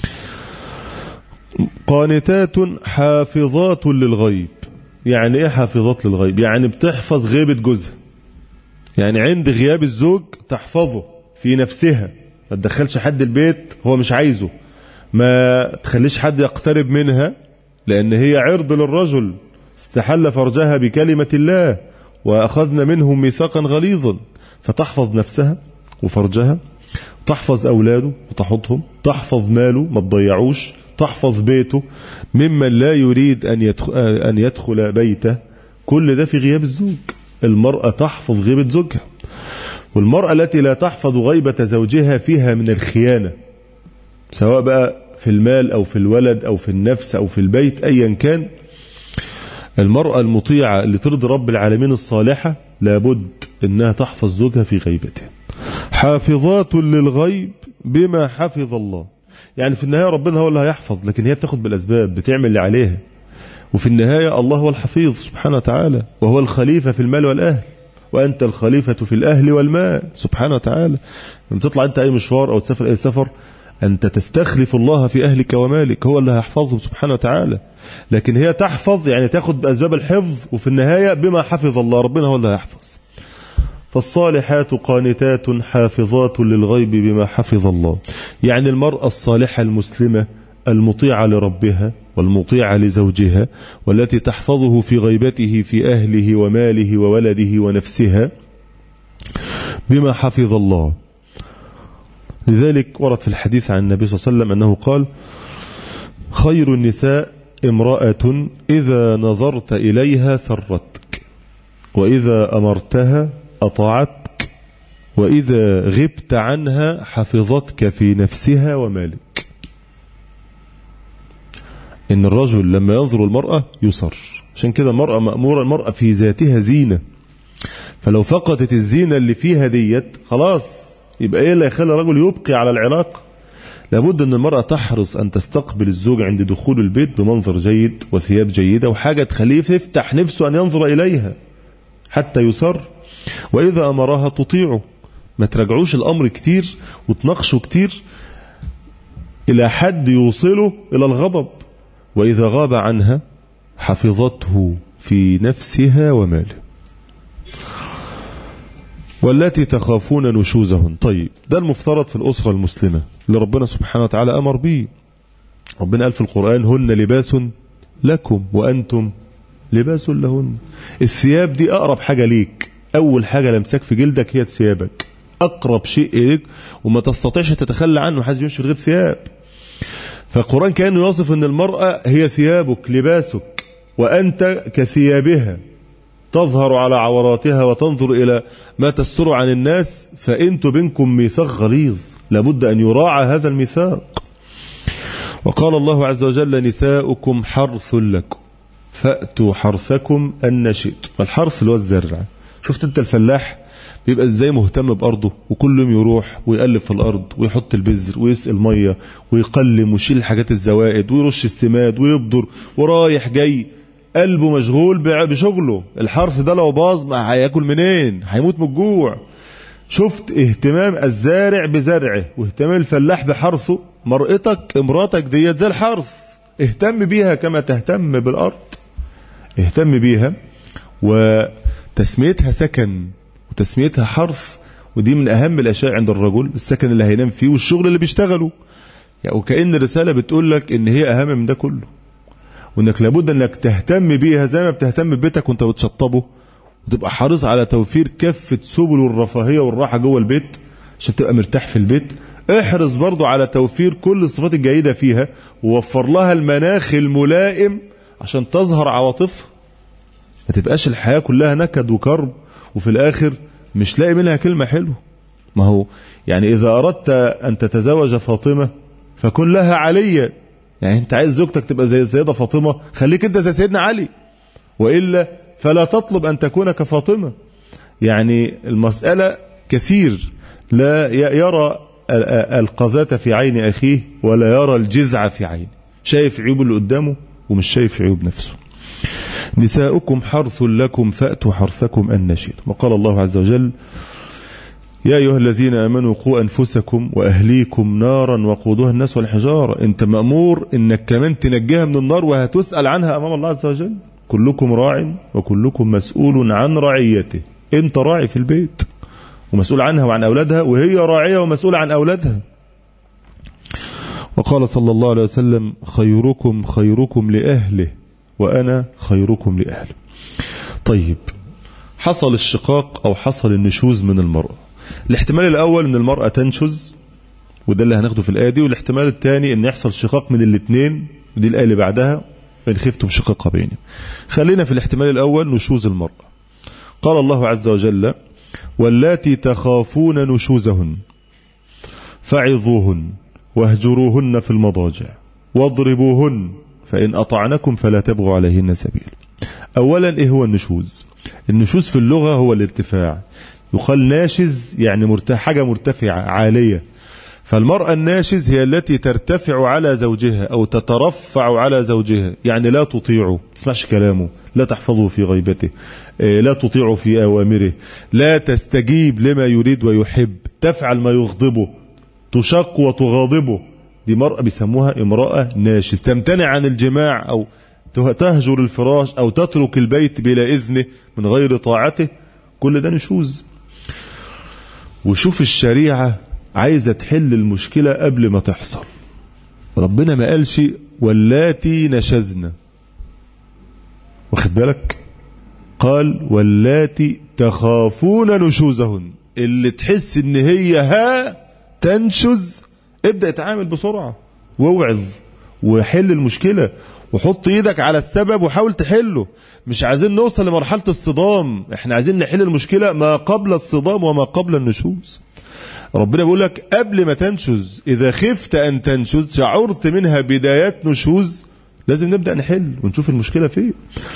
قانتات حافظات للغيب. يعني ايه حافظات للغيب؟ يعني بتحفظ غيبة جوزها، يعني عند غياب الزوج تحفظه في نفسها، ما تدخلش حد البيت هو مش عايزه، ما تخليش حد يقترب منها، لأن هي عرض للرجل، استحل فرجها بكلمة الله وأخذنا منهم ميثاقا غليظا. فتحفظ نفسها وفرجها، تحفظ أولاده وتحطهم، تحفظ ماله ما تضيعوش، تحفظ بيته ممن لا يريد أن يدخل, أن يدخل بيته. كل ده في غياب الزوج. المرأة تحفظ غيبة زوجها. والمرأة التي لا تحفظ غيبة زوجها فيها من الخيانة، سواء بقى في المال أو في الولد أو في النفس أو في البيت أيا كان. المرأة المطيعة اللي ترضي رب العالمين الصالحة لابد أنها تحفظ زوجها في غيبته. حافظات للغيب بما حفظ الله. يعني في النهاية ربنا هو اللي هيحفظ، لكن هي بتاخد بالأسباب، بتعمل اللي عليها. وفي النهاية الله هو الحفيظ سبحانه وتعالى، وهو الخليفة في المال والأهل، وأنت الخليفة في الأهل والمال سبحانه وتعالى. لما تطلع أنت أي مشوار أو تسافر أي سفر، أنت تستخلف الله في أهلك ومالك، هو اللي هيحفظهم سبحانه وتعالى. لكن هي تحفظ يعني تاخد بأسباب الحفظ، وفي النهاية بما حفظ الله، ربنا هو اللي هيحفظ. فالصالحات قانتات حافظات للغيب بما حفظ الله. يعني المرأة الصالحة المسلمة المطيعة لربها والمطيعة لزوجها، والتي تحفظه في غيبته في أهله وماله وولده ونفسها بما حفظ الله. لذلك ورد في الحديث عن النبي صلى الله عليه وسلم أنه قال: خير النساء امرأة إذا نظرت إليها سرتك، وإذا أمرتها أطاعتك، وإذا غبت عنها حفظتك في نفسها ومالك. إن الرجل لما ينظر المرأة يصر. عشان كده المرأة مأمورة، المرأة في ذاتها زينة، فلو فقدت الزينة اللي فيها ديت خلاص يبقى إيه اللي يخلي الرجل يبقي على العلاقة؟ لابد أن المرأة تحرص أن تستقبل الزوج عند دخول البيت بمنظر جيد وثياب جيدة وحاجة تخليه يفتح نفسه أن ينظر إليها حتى يصر. وإذا أمرها تطيعه، ما ترجعوش الأمر كتير وتناقشوا كتير إلى حد يوصله إلى الغضب. وإذا غاب عنها حفظته في نفسها وماله. والتي تخافون نشوزهن. طيب ده المفترض في الأسرة المسلمة اللي ربنا سبحانه وتعالى أمر به. ربنا قال في القرآن: هن لباس لكم وأنتم لباس لهن. الثياب دي أقرب حاجة ليك، أول حاجة لمسك في جلدك هي ثيابك، أقرب شيء إليك وما تستطيعش تتخلى عنه، حد يمشي في غير ثياب. فالقرآن كأنه يصف أن المرأة هي ثيابك لباسك وأنت كثيابها، تظهر على عوراتها وتنظر إلى ما تستر عن الناس، فأنتم بينكم ميثاق غليظ لابد أن يراعى هذا الميثاق. وقال الله عز وجل: نساؤكم حرث لكم فأتوا حرثكم أن شئتم. الحرث اللي هو الزرع. شفت انت الفلاح بيبقى ازاي مهتم بأرضه، وكل يوم يروح ويقلب في الأرض ويحط البذر ويسقي المية ويقلم ويشيل الحاجات الزوائد ويرش السماد ويبذر ورايح جاي، قلبه مشغول بشغله. الحرث ده لو باظ ما هياكل منين؟ هيموت من الجوع. شفت اهتمام الزارع بزرعه واهتمام الفلاح بحرثه؟ مرأتك امراتك ديت زي الحرث، اهتم بيها كما تهتم بالأرض، اهتم بيها. وتسميتها سكن وتسميتها حرث، ودي من أهم الأشياء عند الرجل، السكن اللي هينام فيه والشغل اللي بيشتغله. يعني وكأن الرسالة بتقول لك إن هي أهم من ده كله، وإنك لابد إنك تهتم بيها زي ما بتهتم ببيتك وإنت بتشطبه، وتبقى حريص على توفير كافة سبل الرفاهية والراحة جوه البيت عشان تبقى مرتاح في البيت. احرص برضو على توفير كل الصفات الجيدة فيها، ووفر لها المناخ الملائم عشان تظهر عواطفها. ما تبقاش الحياة كلها نكد وكرب وفي الآخر مش لاقي منها كلمة حلوة. ما هو يعني إذا أردت أن تتزوج فاطمة فكن لها عليا، يعني أنت عايز زوجتك تبقى زي السيدة فاطمة، خليك أنت زي سيدنا علي، وإلا فلا تطلب أن تكون كفاطمة. يعني المسألة كثير لا يرى القذاة في عين أخيه ولا يرى الجزع في عينه، شايف عيوب اللي قدامه ومش شايف عيوب نفسه. نساؤكم حرث لكم فأتوا حرثكم أن شئتم. وقال الله عز وجل: يا أيها الذين آمنوا قوا أنفسكم وأهليكم نارا وقودها الناس والحجارة. أنت مأمور أنك كمان تنجيها من النار وهتسأل عنها أمام الله عز وجل. كلكم راع وكلكم مسؤول عن رعيته. أنت راعي في البيت ومسؤول عنها وعن أولادها، وهي راعية ومسؤولة عن أولادها. وقال صلى الله عليه وسلم: خيركم خيركم لأهله وأنا خيركم لأهله. طيب، حصل الشقاق أو حصل النشوز من المرأة. الاحتمال الأول أن المرأة تنشز، وده اللي هناخده في الآية دي، والاحتمال الثاني أن يحصل شقاق من الاثنين، ودي الآية اللي بعدها: إن خفتم شقاق بينهم. خلينا في الاحتمال الأول، نشوز المرأة. قال الله عز وجل: واللاتي تخافون نشوزهن فعظوهن واهجروهن في المضاجع واضربوهن فإن أطعنكم فلا تبغوا عليهن سبيل. أولا، إيه هو النشوز؟ النشوز في اللغة هو الارتفاع. يقال ناشز يعني مرتفع، حاجة مرتفعة عالية. فالمرأة الناشز هي التي ترتفع على زوجها أو تترفع على زوجها، يعني لا تطيعه، تسمعش كلامه، لا تحفظه في غيبته، لا تطيعه في أوامره، لا تستجيب لما يريد ويحب، تفعل ما يغضبه، تشق وتغاضبه. دي مرأة بيسموها امرأة ناشز، تمتنع عن الجماع أو تهجر الفراش أو تترك البيت بلا إذنه من غير طاعته. كل ده نشوز. وشوف الشريعة عايزة تحل المشكلة قبل ما تحصل. ربنا ما قالش واللاتي نشزنا، واخد بالك؟ قال واللاتي تخافون نشوزهن. اللي تحس ان هي ها تنشز، ابدأ اتعامل بسرعة واوعظ وحل المشكلة وحط ايدك على السبب وحاول تحله. مش عايزين نوصل لمرحلة الصدام، احنا عايزين نحل المشكلة ما قبل الصدام وما قبل النشوز. ربنا بيقول لك قبل ما تنشز، إذا خفت أن تنشز، شعرت منها بدايات نشوز، لازم نبدأ نحل ونشوف المشكلة فين.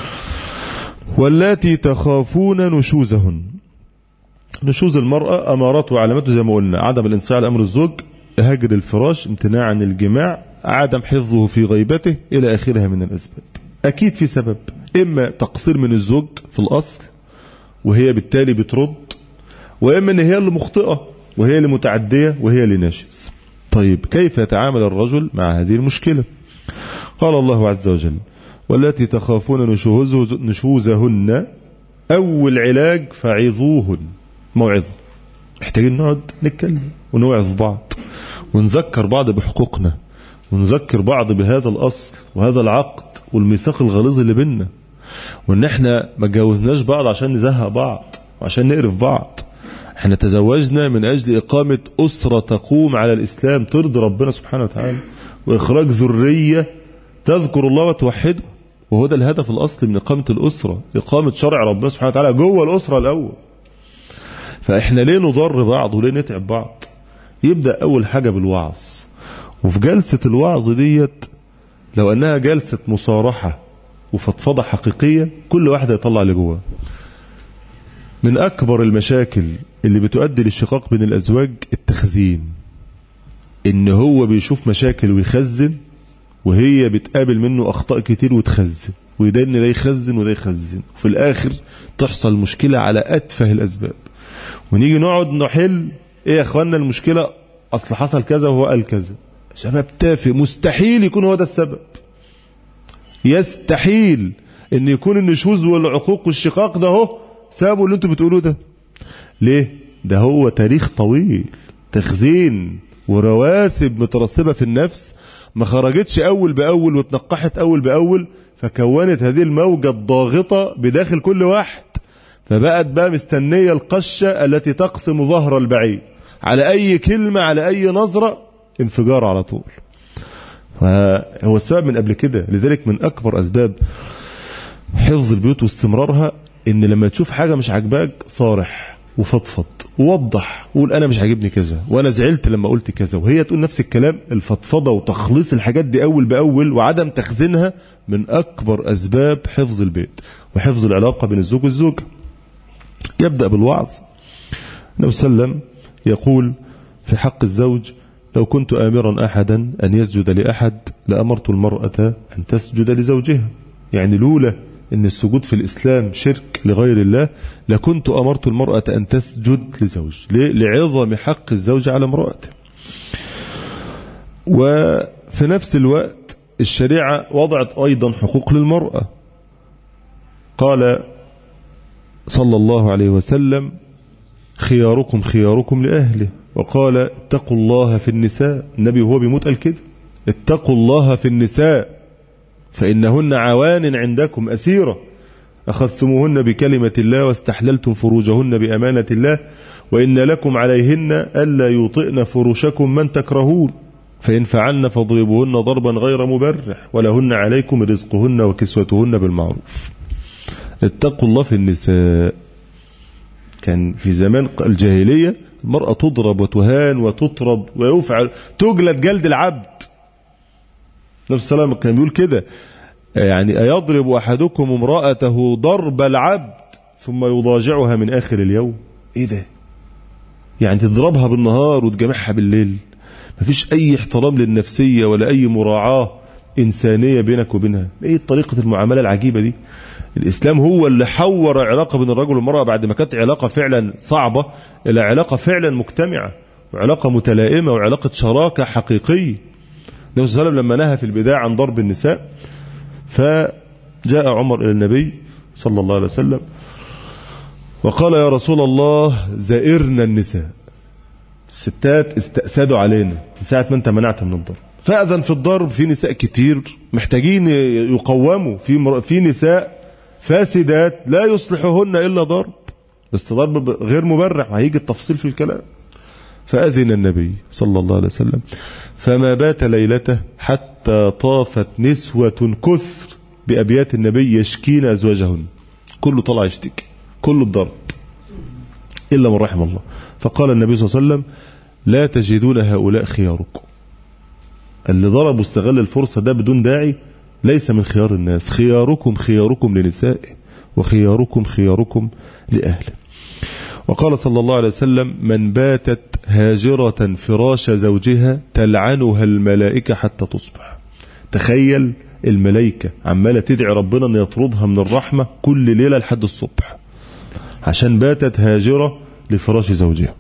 واللاتي تخافون نشوزهن. نشوز المرأة أمارته وعلامته زي ما قلنا: عدم الانصياع لأمر الزوج، هجر الفراش، امتناع عن الجماع، عدم حفظه في غيبته، إلى آخرها من الأسباب. أكيد في سبب، إما تقصير من الزوج في الأصل وهي بالتالي بترد، وإما إن هي اللي مخطئة وهي اللي متعدية وهي اللي ناشز. طيب، كيف يتعامل الرجل مع هذه المشكلة؟ قال الله عز وجل: والتي تخافون نشوزهن. أول علاج فعظوهن، موعظة. محتاجين نقعد نتكلم ونوعظ بعض ونذكر بعض بحقوقنا ونذكر بعض بهذا الأصل وهذا العقد والميثاق الغليظ اللي بيننا، وإن احنا ما جوزناش بعض عشان نزهق بعض وعشان نقرف بعض. احنا تزوجنا من أجل إقامة أسرة تقوم على الإسلام ترضي ربنا سبحانه وتعالى، وإخراج ذرية تذكر الله وتوحده. وهو ده الهدف الأصلي من إقامة الأسرة، إقامة شرع ربنا سبحانه وتعالى جوه الأسرة الأول. فإحنا ليه نضر بعض وليه نتعب بعض؟ يبدأ أول حاجة بالوعظ. وفي جلسة الوعظ ديت لو أنها جلسة مصارحة وفضفضة حقيقية كل واحد يطلع اللي جواه. من أكبر المشاكل اللي بتؤدي للشقاق بين الأزواج التخزين، إن هو بيشوف مشاكل ويخزن، وهي بتقابل منه أخطاء كتير وتخزن، وده إن ده يخزن وده يخزن، وفي الآخر تحصل مشكلة على أتفه الأسباب. ونيجي نقعد نحل إيه يا أخوانا المشكلة؟ أصل حصل كذا وهو قال كذا. شباب تافه، مستحيل يكون هو ده السبب. يستحيل إن يكون النشوز والعقوق والشقاق ده هو سببه اللي انتوا بتقولوه ده. ليه؟ ده هو تاريخ طويل، تخزين ورواسب مترسبة في النفس ما خرجتش أول بأول واتنقحت أول بأول، فكونت هذه الموجة الضاغطة بداخل كل واحد، فبقت بقى مستنية القشة التي تقسم ظهر البعيد، على أي كلمة على أي نظرة انفجار على طول. هو السبب من قبل كده. لذلك من أكبر أسباب حفظ البيوت واستمرارها إن لما تشوف حاجة مش عاجباك صارح وفضفض ووضح وقول أنا مش عاجبني كذا وأنا زعلت لما قلت كذا، وهي تقول نفس الكلام. الفضفضة وتخليص الحاجات دي أول بأول وعدم تخزينها من أكبر أسباب حفظ البيت وحفظ العلاقة بين الزوج والزوجة. يبدأ بالوعظ. النبي صلى الله عليه وسلم يقول في حق الزوج: لو كنت آمرا أحدا أن يسجد لأحد لأمرت المرأة أن تسجد لزوجها. يعني لولا إن السجود في الإسلام شرك لغير الله لكنت أمرت المرأة أن تسجد لزوج. ليه؟ لعظم حق الزوج على امرأته. وفي نفس الوقت الشريعة وضعت أيضا حقوق للمرأة. قال صلى الله عليه وسلم: خياركم خياركم لأهله. وقال: اتقوا الله في النساء. النبي وهو بيموت قال كده: اتقوا الله في النساء فإنهن عوان عندكم أسيرة أخذتموهن بكلمة الله واستحللتم فروجهن بأمانة الله وإن لكم عليهن ألا يوطئن فروشكم من تكرهون فإن فعلن فاضربوهن ضربا غير مبرح ولهن عليكم رزقهن وكسوتهن بالمعروف. اتقوا الله في النساء. كان في زمان الجاهلية المرأة تضرب وتهان وتطرد ويفعل تجلد جلد العبد. النبي صلى الله عليه وسلم كان بيقول كده، يعني أيضرب أحدكم امرأته ضرب العبد ثم يضاجعها من آخر اليوم؟ إيه ده؟ يعني تضربها بالنهار وتجمعها بالليل؟ مفيش أي احترام للنفسية ولا أي مراعاة إنسانية بينك وبينها. إيه طريقة المعاملة العجيبة دي؟ الإسلام هو اللي حور علاقة بين الرجل والمرأة بعد ما كانت علاقة فعلا صعبة إلى علاقة فعلا مجتمعة وعلاقة متلائمة وعلاقة شراكة حقيقية. النبي صلى الله عليه وسلم لما نهى في البداية عن ضرب النساء فجاء عمر إلى النبي صلى الله عليه وسلم وقال: يا رسول الله زائرنا النساء، الستات استأسدوا علينا من ساعة ما أنت منعت من الضرب. فأذن في الضرب. في نساء كتير محتاجين يقوموا، في في نساء فاسدات لا يصلحهن إلا ضرب، بس ضرب غير مبرح وهيجي التفصيل في الكلام. فأذن النبي صلى الله عليه وسلم فما بات ليلته حتى طافت نسوة كثر بأبيات النبي يشكين أزواجهن. كله طلع يشتكي، كله الضرب إلا من رحم الله. فقال النبي صلى الله عليه وسلم: لا تجدون هؤلاء خياركم. اللي ضرب واستغل الفرصة ده بدون داعي ليس من خيار الناس. خياركم خياركم لنسائه وخياركم خياركم لأهله. وقال صلى الله عليه وسلم: من باتت هاجرة فراش زوجها تلعنها الملائكة حتى تصبح. تخيل الملائكة عمالة تدعي ربنا أن يطردها من الرحمة كل ليلة لحد الصبح عشان باتت هاجرة لفراش زوجها.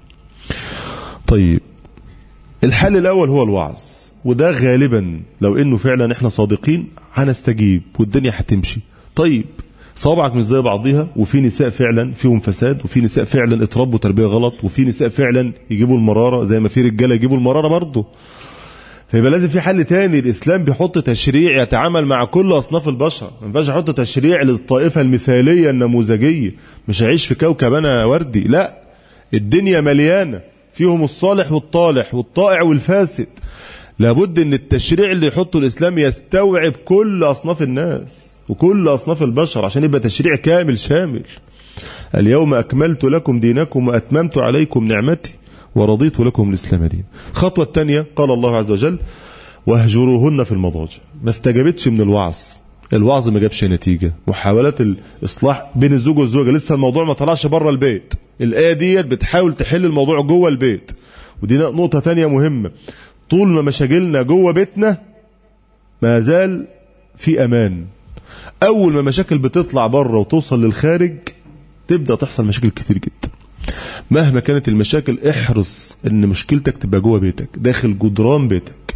طيب الحل الأول هو الوعظ، وده غالبا لو إنه فعلا إحنا صادقين هنستجيب والدنيا هتمشي. طيب صوابعك مش زي بعضيها، وفي نساء فعلا فيهم فساد، وفي نساء فعلا اتربوا تربية غلط، وفي نساء فعلا يجيبوا المرارة زي ما في رجالة يجيبوا المرارة برضه. فيبقى لازم في حل تاني. الإسلام بيحط تشريع يتعامل مع كل أصناف البشر. ما ينفعش يحط تشريع للطائفة المثالية النموذجية. مش هعيش في كوكب أنا وردي، لا، الدنيا مليانة فيهم الصالح والطالح والطائع والفاسد. لابد ان التشريع اللي يحطه الإسلام يستوعب كل أصناف الناس، وكل أصناف البشر عشان يبقى تشريع كامل شامل. اليوم أكملت لكم دينكم وأتممت عليكم نعمتي ورضيت لكم الإسلام دين. الخطوة الثانية قال الله عز وجل واهجروهن في المضاجع. ما استجابتش من الوعظ، الوعظ ما جابش نتيجة، محاولات الإصلاح بين الزوج والزوجة لسه الموضوع ما طلعش بره البيت. الآية ديت بتحاول تحل الموضوع جوه البيت، ودي نقطة تانية مهمة. طول ما مشاكلنا جوه بيتنا ما زال في أمان. أول ما مشاكل بتطلع بره وتوصل للخارج تبدأ تحصل مشاكل كتير جدا. مهما كانت المشاكل احرص ان مشكلتك تبقى جوه بيتك داخل جدران بيتك.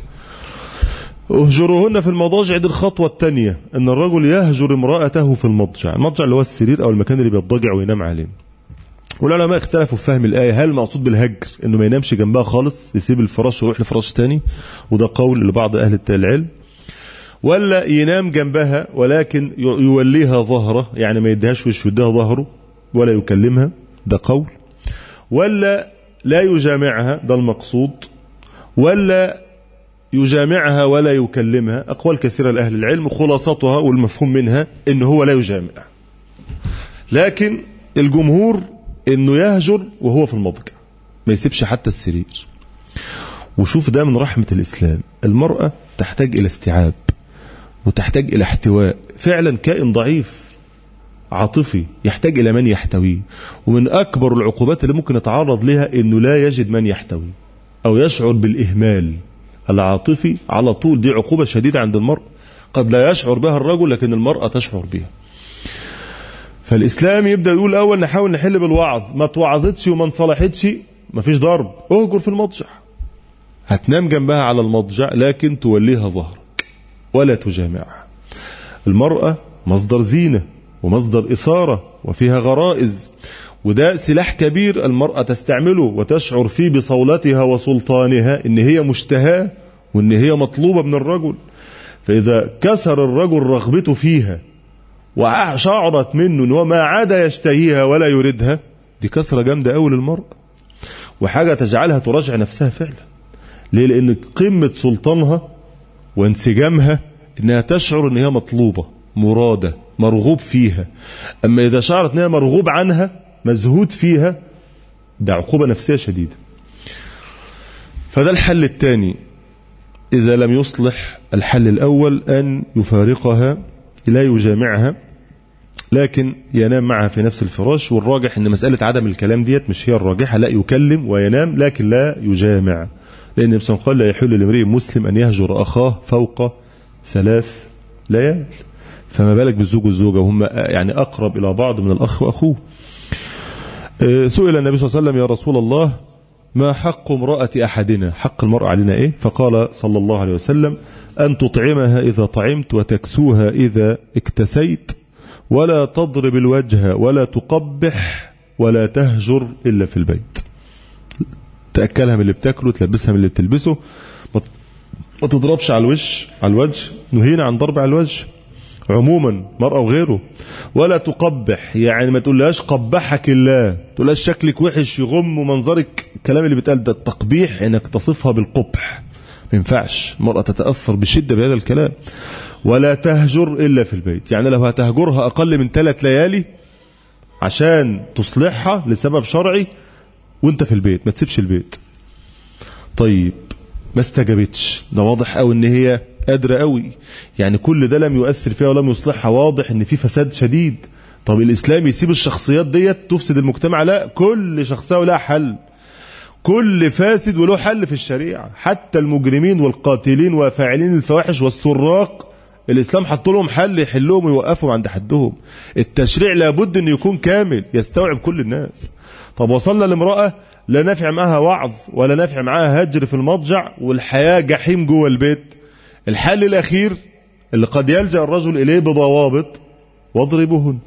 اهجروهن في المضاجع. دي الخطوة الثانية، ان الرجل يهجر امرأته في المضجع. المضجع اللي هو السرير او المكان اللي بيضجع وينام عليه. والعلماء اختلفوا في فهم الآية، هل المقصود بالهجر انه ما ينامش جنبها خالص يسيب الفراش ويروح لفراش تاني، وده قول لبعض اهل العلم، ولا ينام جنبها ولكن يوليها ظهره، يعني ما يديهاش وش يديها ظهره ولا يكلمها، ده قول، ولا لا يجامعها، ده المقصود، ولا يجامعها ولا يكلمها. أقوال كثيرة لأهل العلم، خلاصتها والمفهوم منها إن هو لا يجامع، لكن الجمهور إنه يهجر وهو في المضجع، ما يسيبش حتى السرير. وشوف ده من رحمة الإسلام، المرأة تحتاج إلى استيعاب وتحتاج إلى احتواء، فعلا كائن ضعيف عاطفي يحتاج إلى من يحتويه. ومن أكبر العقوبات اللي ممكن يتعرض لها إنه لا يجد من يحتويه أو يشعر بالإهمال العاطفي على طول. دي عقوبة شديدة عند المرأة، قد لا يشعر بها الرجل لكن المرأة تشعر بها. فالإسلام يبدأ يقول أول نحاول نحل بالوعظ، ما توعظتش وما انصلحتش مفيش ضرب، اهجر في المضجع. هتنام جنبها على المضجع لكن توليها ظهرك ولا تجامعها. المرأة مصدر زينة ومصدر إثارة وفيها غرائز، وده سلاح كبير المرأة تستعمله وتشعر فيه بصولتها وسلطانها، إن هي مشتهاة وإن هي مطلوبة من الرجل. فإذا كسر الرجل رغبته فيها وشعرت منه إن هو ما عاد يشتهيها ولا يريدها، دي كسرة جامدة أول المرأة، وحاجة تجعلها تراجع نفسها فعلا. ليه؟ لأن قمة سلطانها وانسجامها إنها تشعر إن هي مطلوبة مرادة مرغوب فيها. أما إذا شعرت إنها مرغوب عنها مزهود فيها، ده عقوبة نفسية شديدة. فده الحل الثاني إذا لم يصلح الحل الأول، أن يفارقها لا يجامعها لكن ينام معها في نفس الفراش. والراجح أن مسألة عدم الكلام ديت مش هي الراجحة، لا يكلم وينام لكن لا يجامع، لأن النبي صلى الله عليه وسلم قال لا يحل لامرئ مسلم أن يهجر أخاه فوق ثلاث ليال، فما بالك بالزوج والزوجة وهم يعني أقرب إلى بعض من الأخ وأخوه. سئل النبي صلى الله عليه وسلم يا رسول الله ما حق امرأة أحدنا، حق المرأة علينا إيه؟ فقال صلى الله عليه وسلم أن تطعمها إذا طعمت وتكسوها إذا اكتسيت ولا تضرب الوجه ولا تقبح ولا تهجر إلا في البيت. تأكلها من اللي بتاكله، تلبسها من اللي بتلبسه، ما تضربش على الوجه على الوجه نهينا عن ضرب على الوجه عموما مرأة وغيره. ولا تقبح، يعني ما تقولهاش قبحك الله، تقولهاش شكلك وحش يغم ومنظرك، الكلام اللي بيتقال ده التقبيح، انك تصفها بالقبح، ما ينفعش المرأة تتأثر بشدة بهذا الكلام. ولا تهجر إلا في البيت، يعني لو هتهجرها أقل من ثلاث ليالي عشان تصلحها لسبب شرعي وانت في البيت، ما تسيبش البيت. طيب ما استجابتش، ده واضح قوي ان هي قادرة قوي، يعني كل ده لم يؤثر فيها ولم يصلحها، واضح ان في فساد شديد. طب الإسلام يسيب الشخصيات ديت تفسد المجتمع؟ لا، كل شخصية ولها حل، كل فاسد وله حل في الشريعة، حتى المجرمين والقاتلين وفاعلين الفواحش والسراق الإسلام حط لهم حل يحلهم ويوقفهم عند حدهم. التشريع لابد أن يكون كامل يستوعب كل الناس. طب وصلنا لامرأة لا نافع معها وعظ ولا نافع معها هجر في المضجع والحياة جحيم جوه البيت، الحل الأخير اللي قد يلجأ الرجل إليه بضوابط، واضربوهن.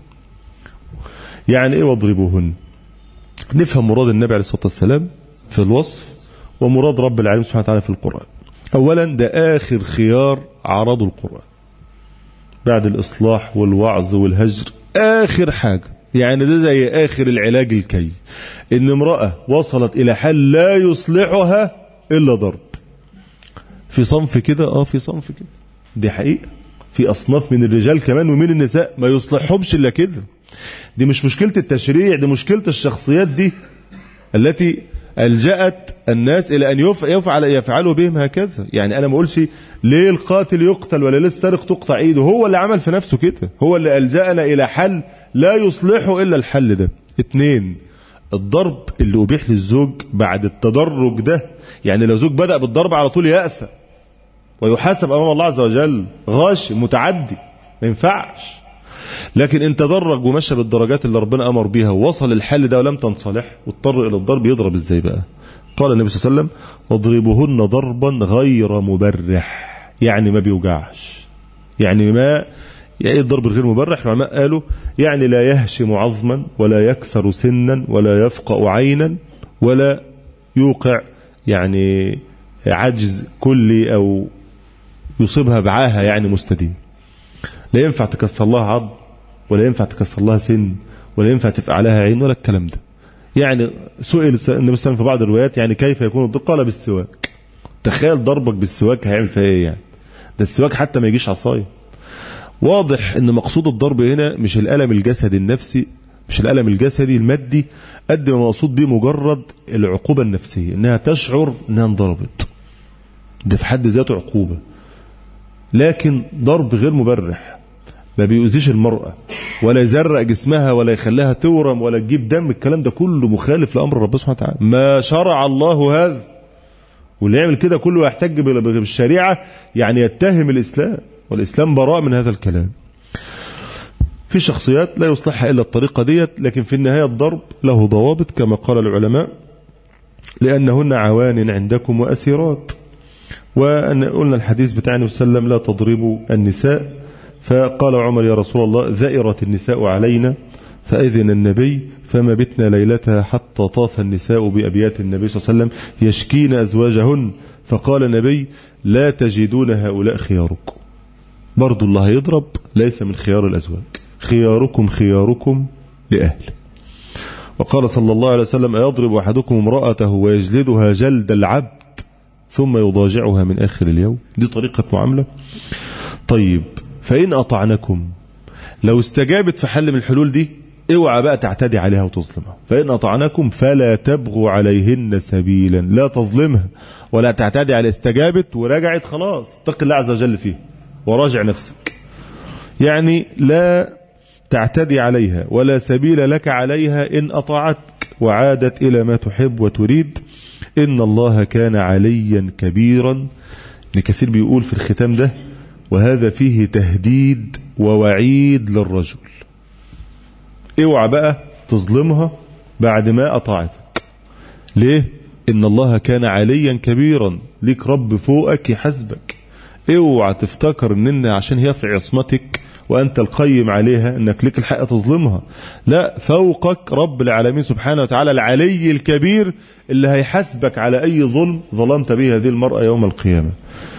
يعني إيه واضربوهن؟ نفهم مراد النبي عليه الصلاة والسلام في الوصف ومراد رب العالمين سبحانه وتعالى في القرآن. أولا ده آخر خيار عرضه القرآن بعد الإصلاح والوعظ والهجر، آخر حاجة، يعني ده زي آخر العلاج الكي. إن امرأة وصلت إلى حل لا يصلحها إلا ضرب. في صنف كده، آه في صنف كده، دي حقيقة. في أصناف من الرجال كمان ومن النساء ما يصلحهمش إلا كده. دي مش مشكلة التشريع، دي مشكلة الشخصيات دي التي ألجأت الناس إلى أن يفعل يفعلوا بهم هكذا. يعني أنا ما أقولش ليه القاتل يقتل ولا ليه السارق تقطع إيده، هو اللي عمل في نفسه كده، هو اللي ألجأنا إلى حل لا يصلحه إلا الحل ده. اتنين، الضرب اللي أبيح للزوج بعد التدرج ده، يعني لو زوج بدأ بالضرب على طول يأثم ويحاسب أمام الله عز وجل، غاش متعدي ما ينفعش. لكن ان تدرج ومشى بالدرجات اللي ربنا أمر بيها ووصل الحل ده ولم تنصلح واضطر إلى الضرب، يضرب ازاي بقى؟ قال النبي صلى الله عليه وسلم واضربوهن ضربا غير مبرح، يعني ما بيوجعش. يعني ما يعني الضرب الغير مبرح العلماء قالوا يعني لا يهشم عظما ولا يكسر سنا ولا يفقأ عينا ولا يوقع يعني عجز كلي أو يصيبها بعاهة يعني مستديم. لا ينفع تكسر لها عظم ولا ينفع تكسر لها سن ولا ينفع تفقع لها عين ولا الكلام ده. يعني سئل النبي صلى الله عليه وسلم في بعض الروايات يعني كيف يكون الضرب؟ قال بالسواك. تخيل ضربك بالسواك هيعمل فيها ايه؟ يعني ده السواك حتى ما يجيش عصايه. واضح ان مقصود الضرب هنا مش الألم الجسدي النفسي، مش الألم الجسدي المادي، قد ما مقصود به مجرد العقوبة النفسية، انها تشعر انها انضربت. ده في حد ذاته عقوبة. لكن ضرب غير مبرح ما بيؤذيش المرأة ولا يزرق جسمها ولا يخليها تورم ولا تجيب دم، الكلام ده كله مخالف لأمر ربنا سبحانه وتعالى. ما شرع الله هذا، واللي يعمل كده كله يحتج بالشريعة يعني يتهم الإسلام، والإسلام براء من هذا الكلام. في شخصيات لا يصلحها إلا الطريقة ديت، لكن في النهاية الضرب له ضوابط كما قال العلماء، لأنهن عوان عندكم وأسيرات. وأن قلنا الحديث بتاع النبي صلى الله عليه وسلم لا تضربوا النساء، فقال عمر يا رسول الله ذئرت النساء علينا، فأذن النبي فما بتنا ليلتها حتى طاف النساء بأبيات النبي صلى الله عليه وسلم يشكين أزواجهن، فقال النبي لا تجدون هؤلاء خياركم. برضو الله يضرب ليس من خيار الأزواج، خياركم خياركم لأهل. وقال صلى الله عليه وسلم أيضرب أحدكم امرأته ويجلدها جلد العبد ثم يضاجعها من آخر اليوم؟ دي طريقة معاملة. طيب فإن أطعنكم، لو استجابت في حل من الحلول دي اوعى بقى تعتدي عليها وتظلمها. فإن أطعنكم فلا تبغوا عليهن سبيلا، لا تظلمها ولا تعتدي على استجابت ورجعت خلاص، اتق الله عز وجل فيه وراجع نفسك. يعني لا تعتدي عليها ولا سبيل لك عليها إن أطاعتك وعادت إلى ما تحب وتريد، إن الله كان عليا كبيرا. ابن كثير بيقول في الختام ده وهذا فيه تهديد ووعيد للرجل. اوعى بقى تظلمها بعد ما أطاعتك. ليه؟ إن الله كان عليا كبيرا، ليك رب فوقك يحاسبك. اوعى تفتكر ان عشان هي في عصمتك وأنت القيم عليها أنك لك الحق تظلمها. لا، فوقك رب العالمين سبحانه وتعالى العلي الكبير اللي هيحاسبك على أي ظلم ظلمت به هذه المرأة يوم القيامة.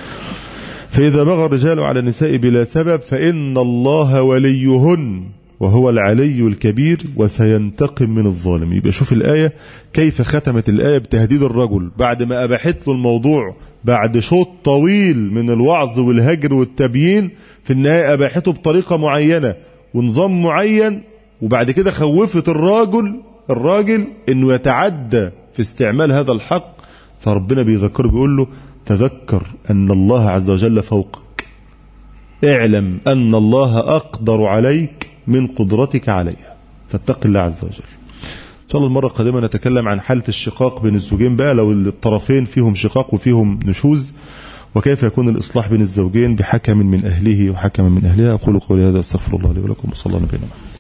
فإذا بغى الرجال على النساء بلا سبب فإن الله وليهن وهو العلي الكبير وسينتقم من الظالم. يبقى شوف الآية كيف ختمت الآية بتهديد الرجل بعد ما أباحت له الموضوع بعد شوط طويل من الوعظ والهجر والتبيين. في النهاية أباحته بطريقة معينة ونظام معين، وبعد كده خوفت الراجل الراجل انه يتعدى في استعمال هذا الحق. فربنا بيذكره بيقول له تذكر أن الله عز وجل فوقك، اعلم أن الله أقدر عليك من قدرتك عليها، فاتق الله عز وجل. إن شاء الله المرة القادمة نتكلم عن حالة الشقاق بين الزوجين بقى، لو الطرفين فيهم شقاق وفيهم نشوز، وكيف يكون الإصلاح بين الزوجين بحكم من أهله وحكم من أهلها. أقول قولي هذا، استغفر الله لي ولكم، وصلى الله عليه وسلم.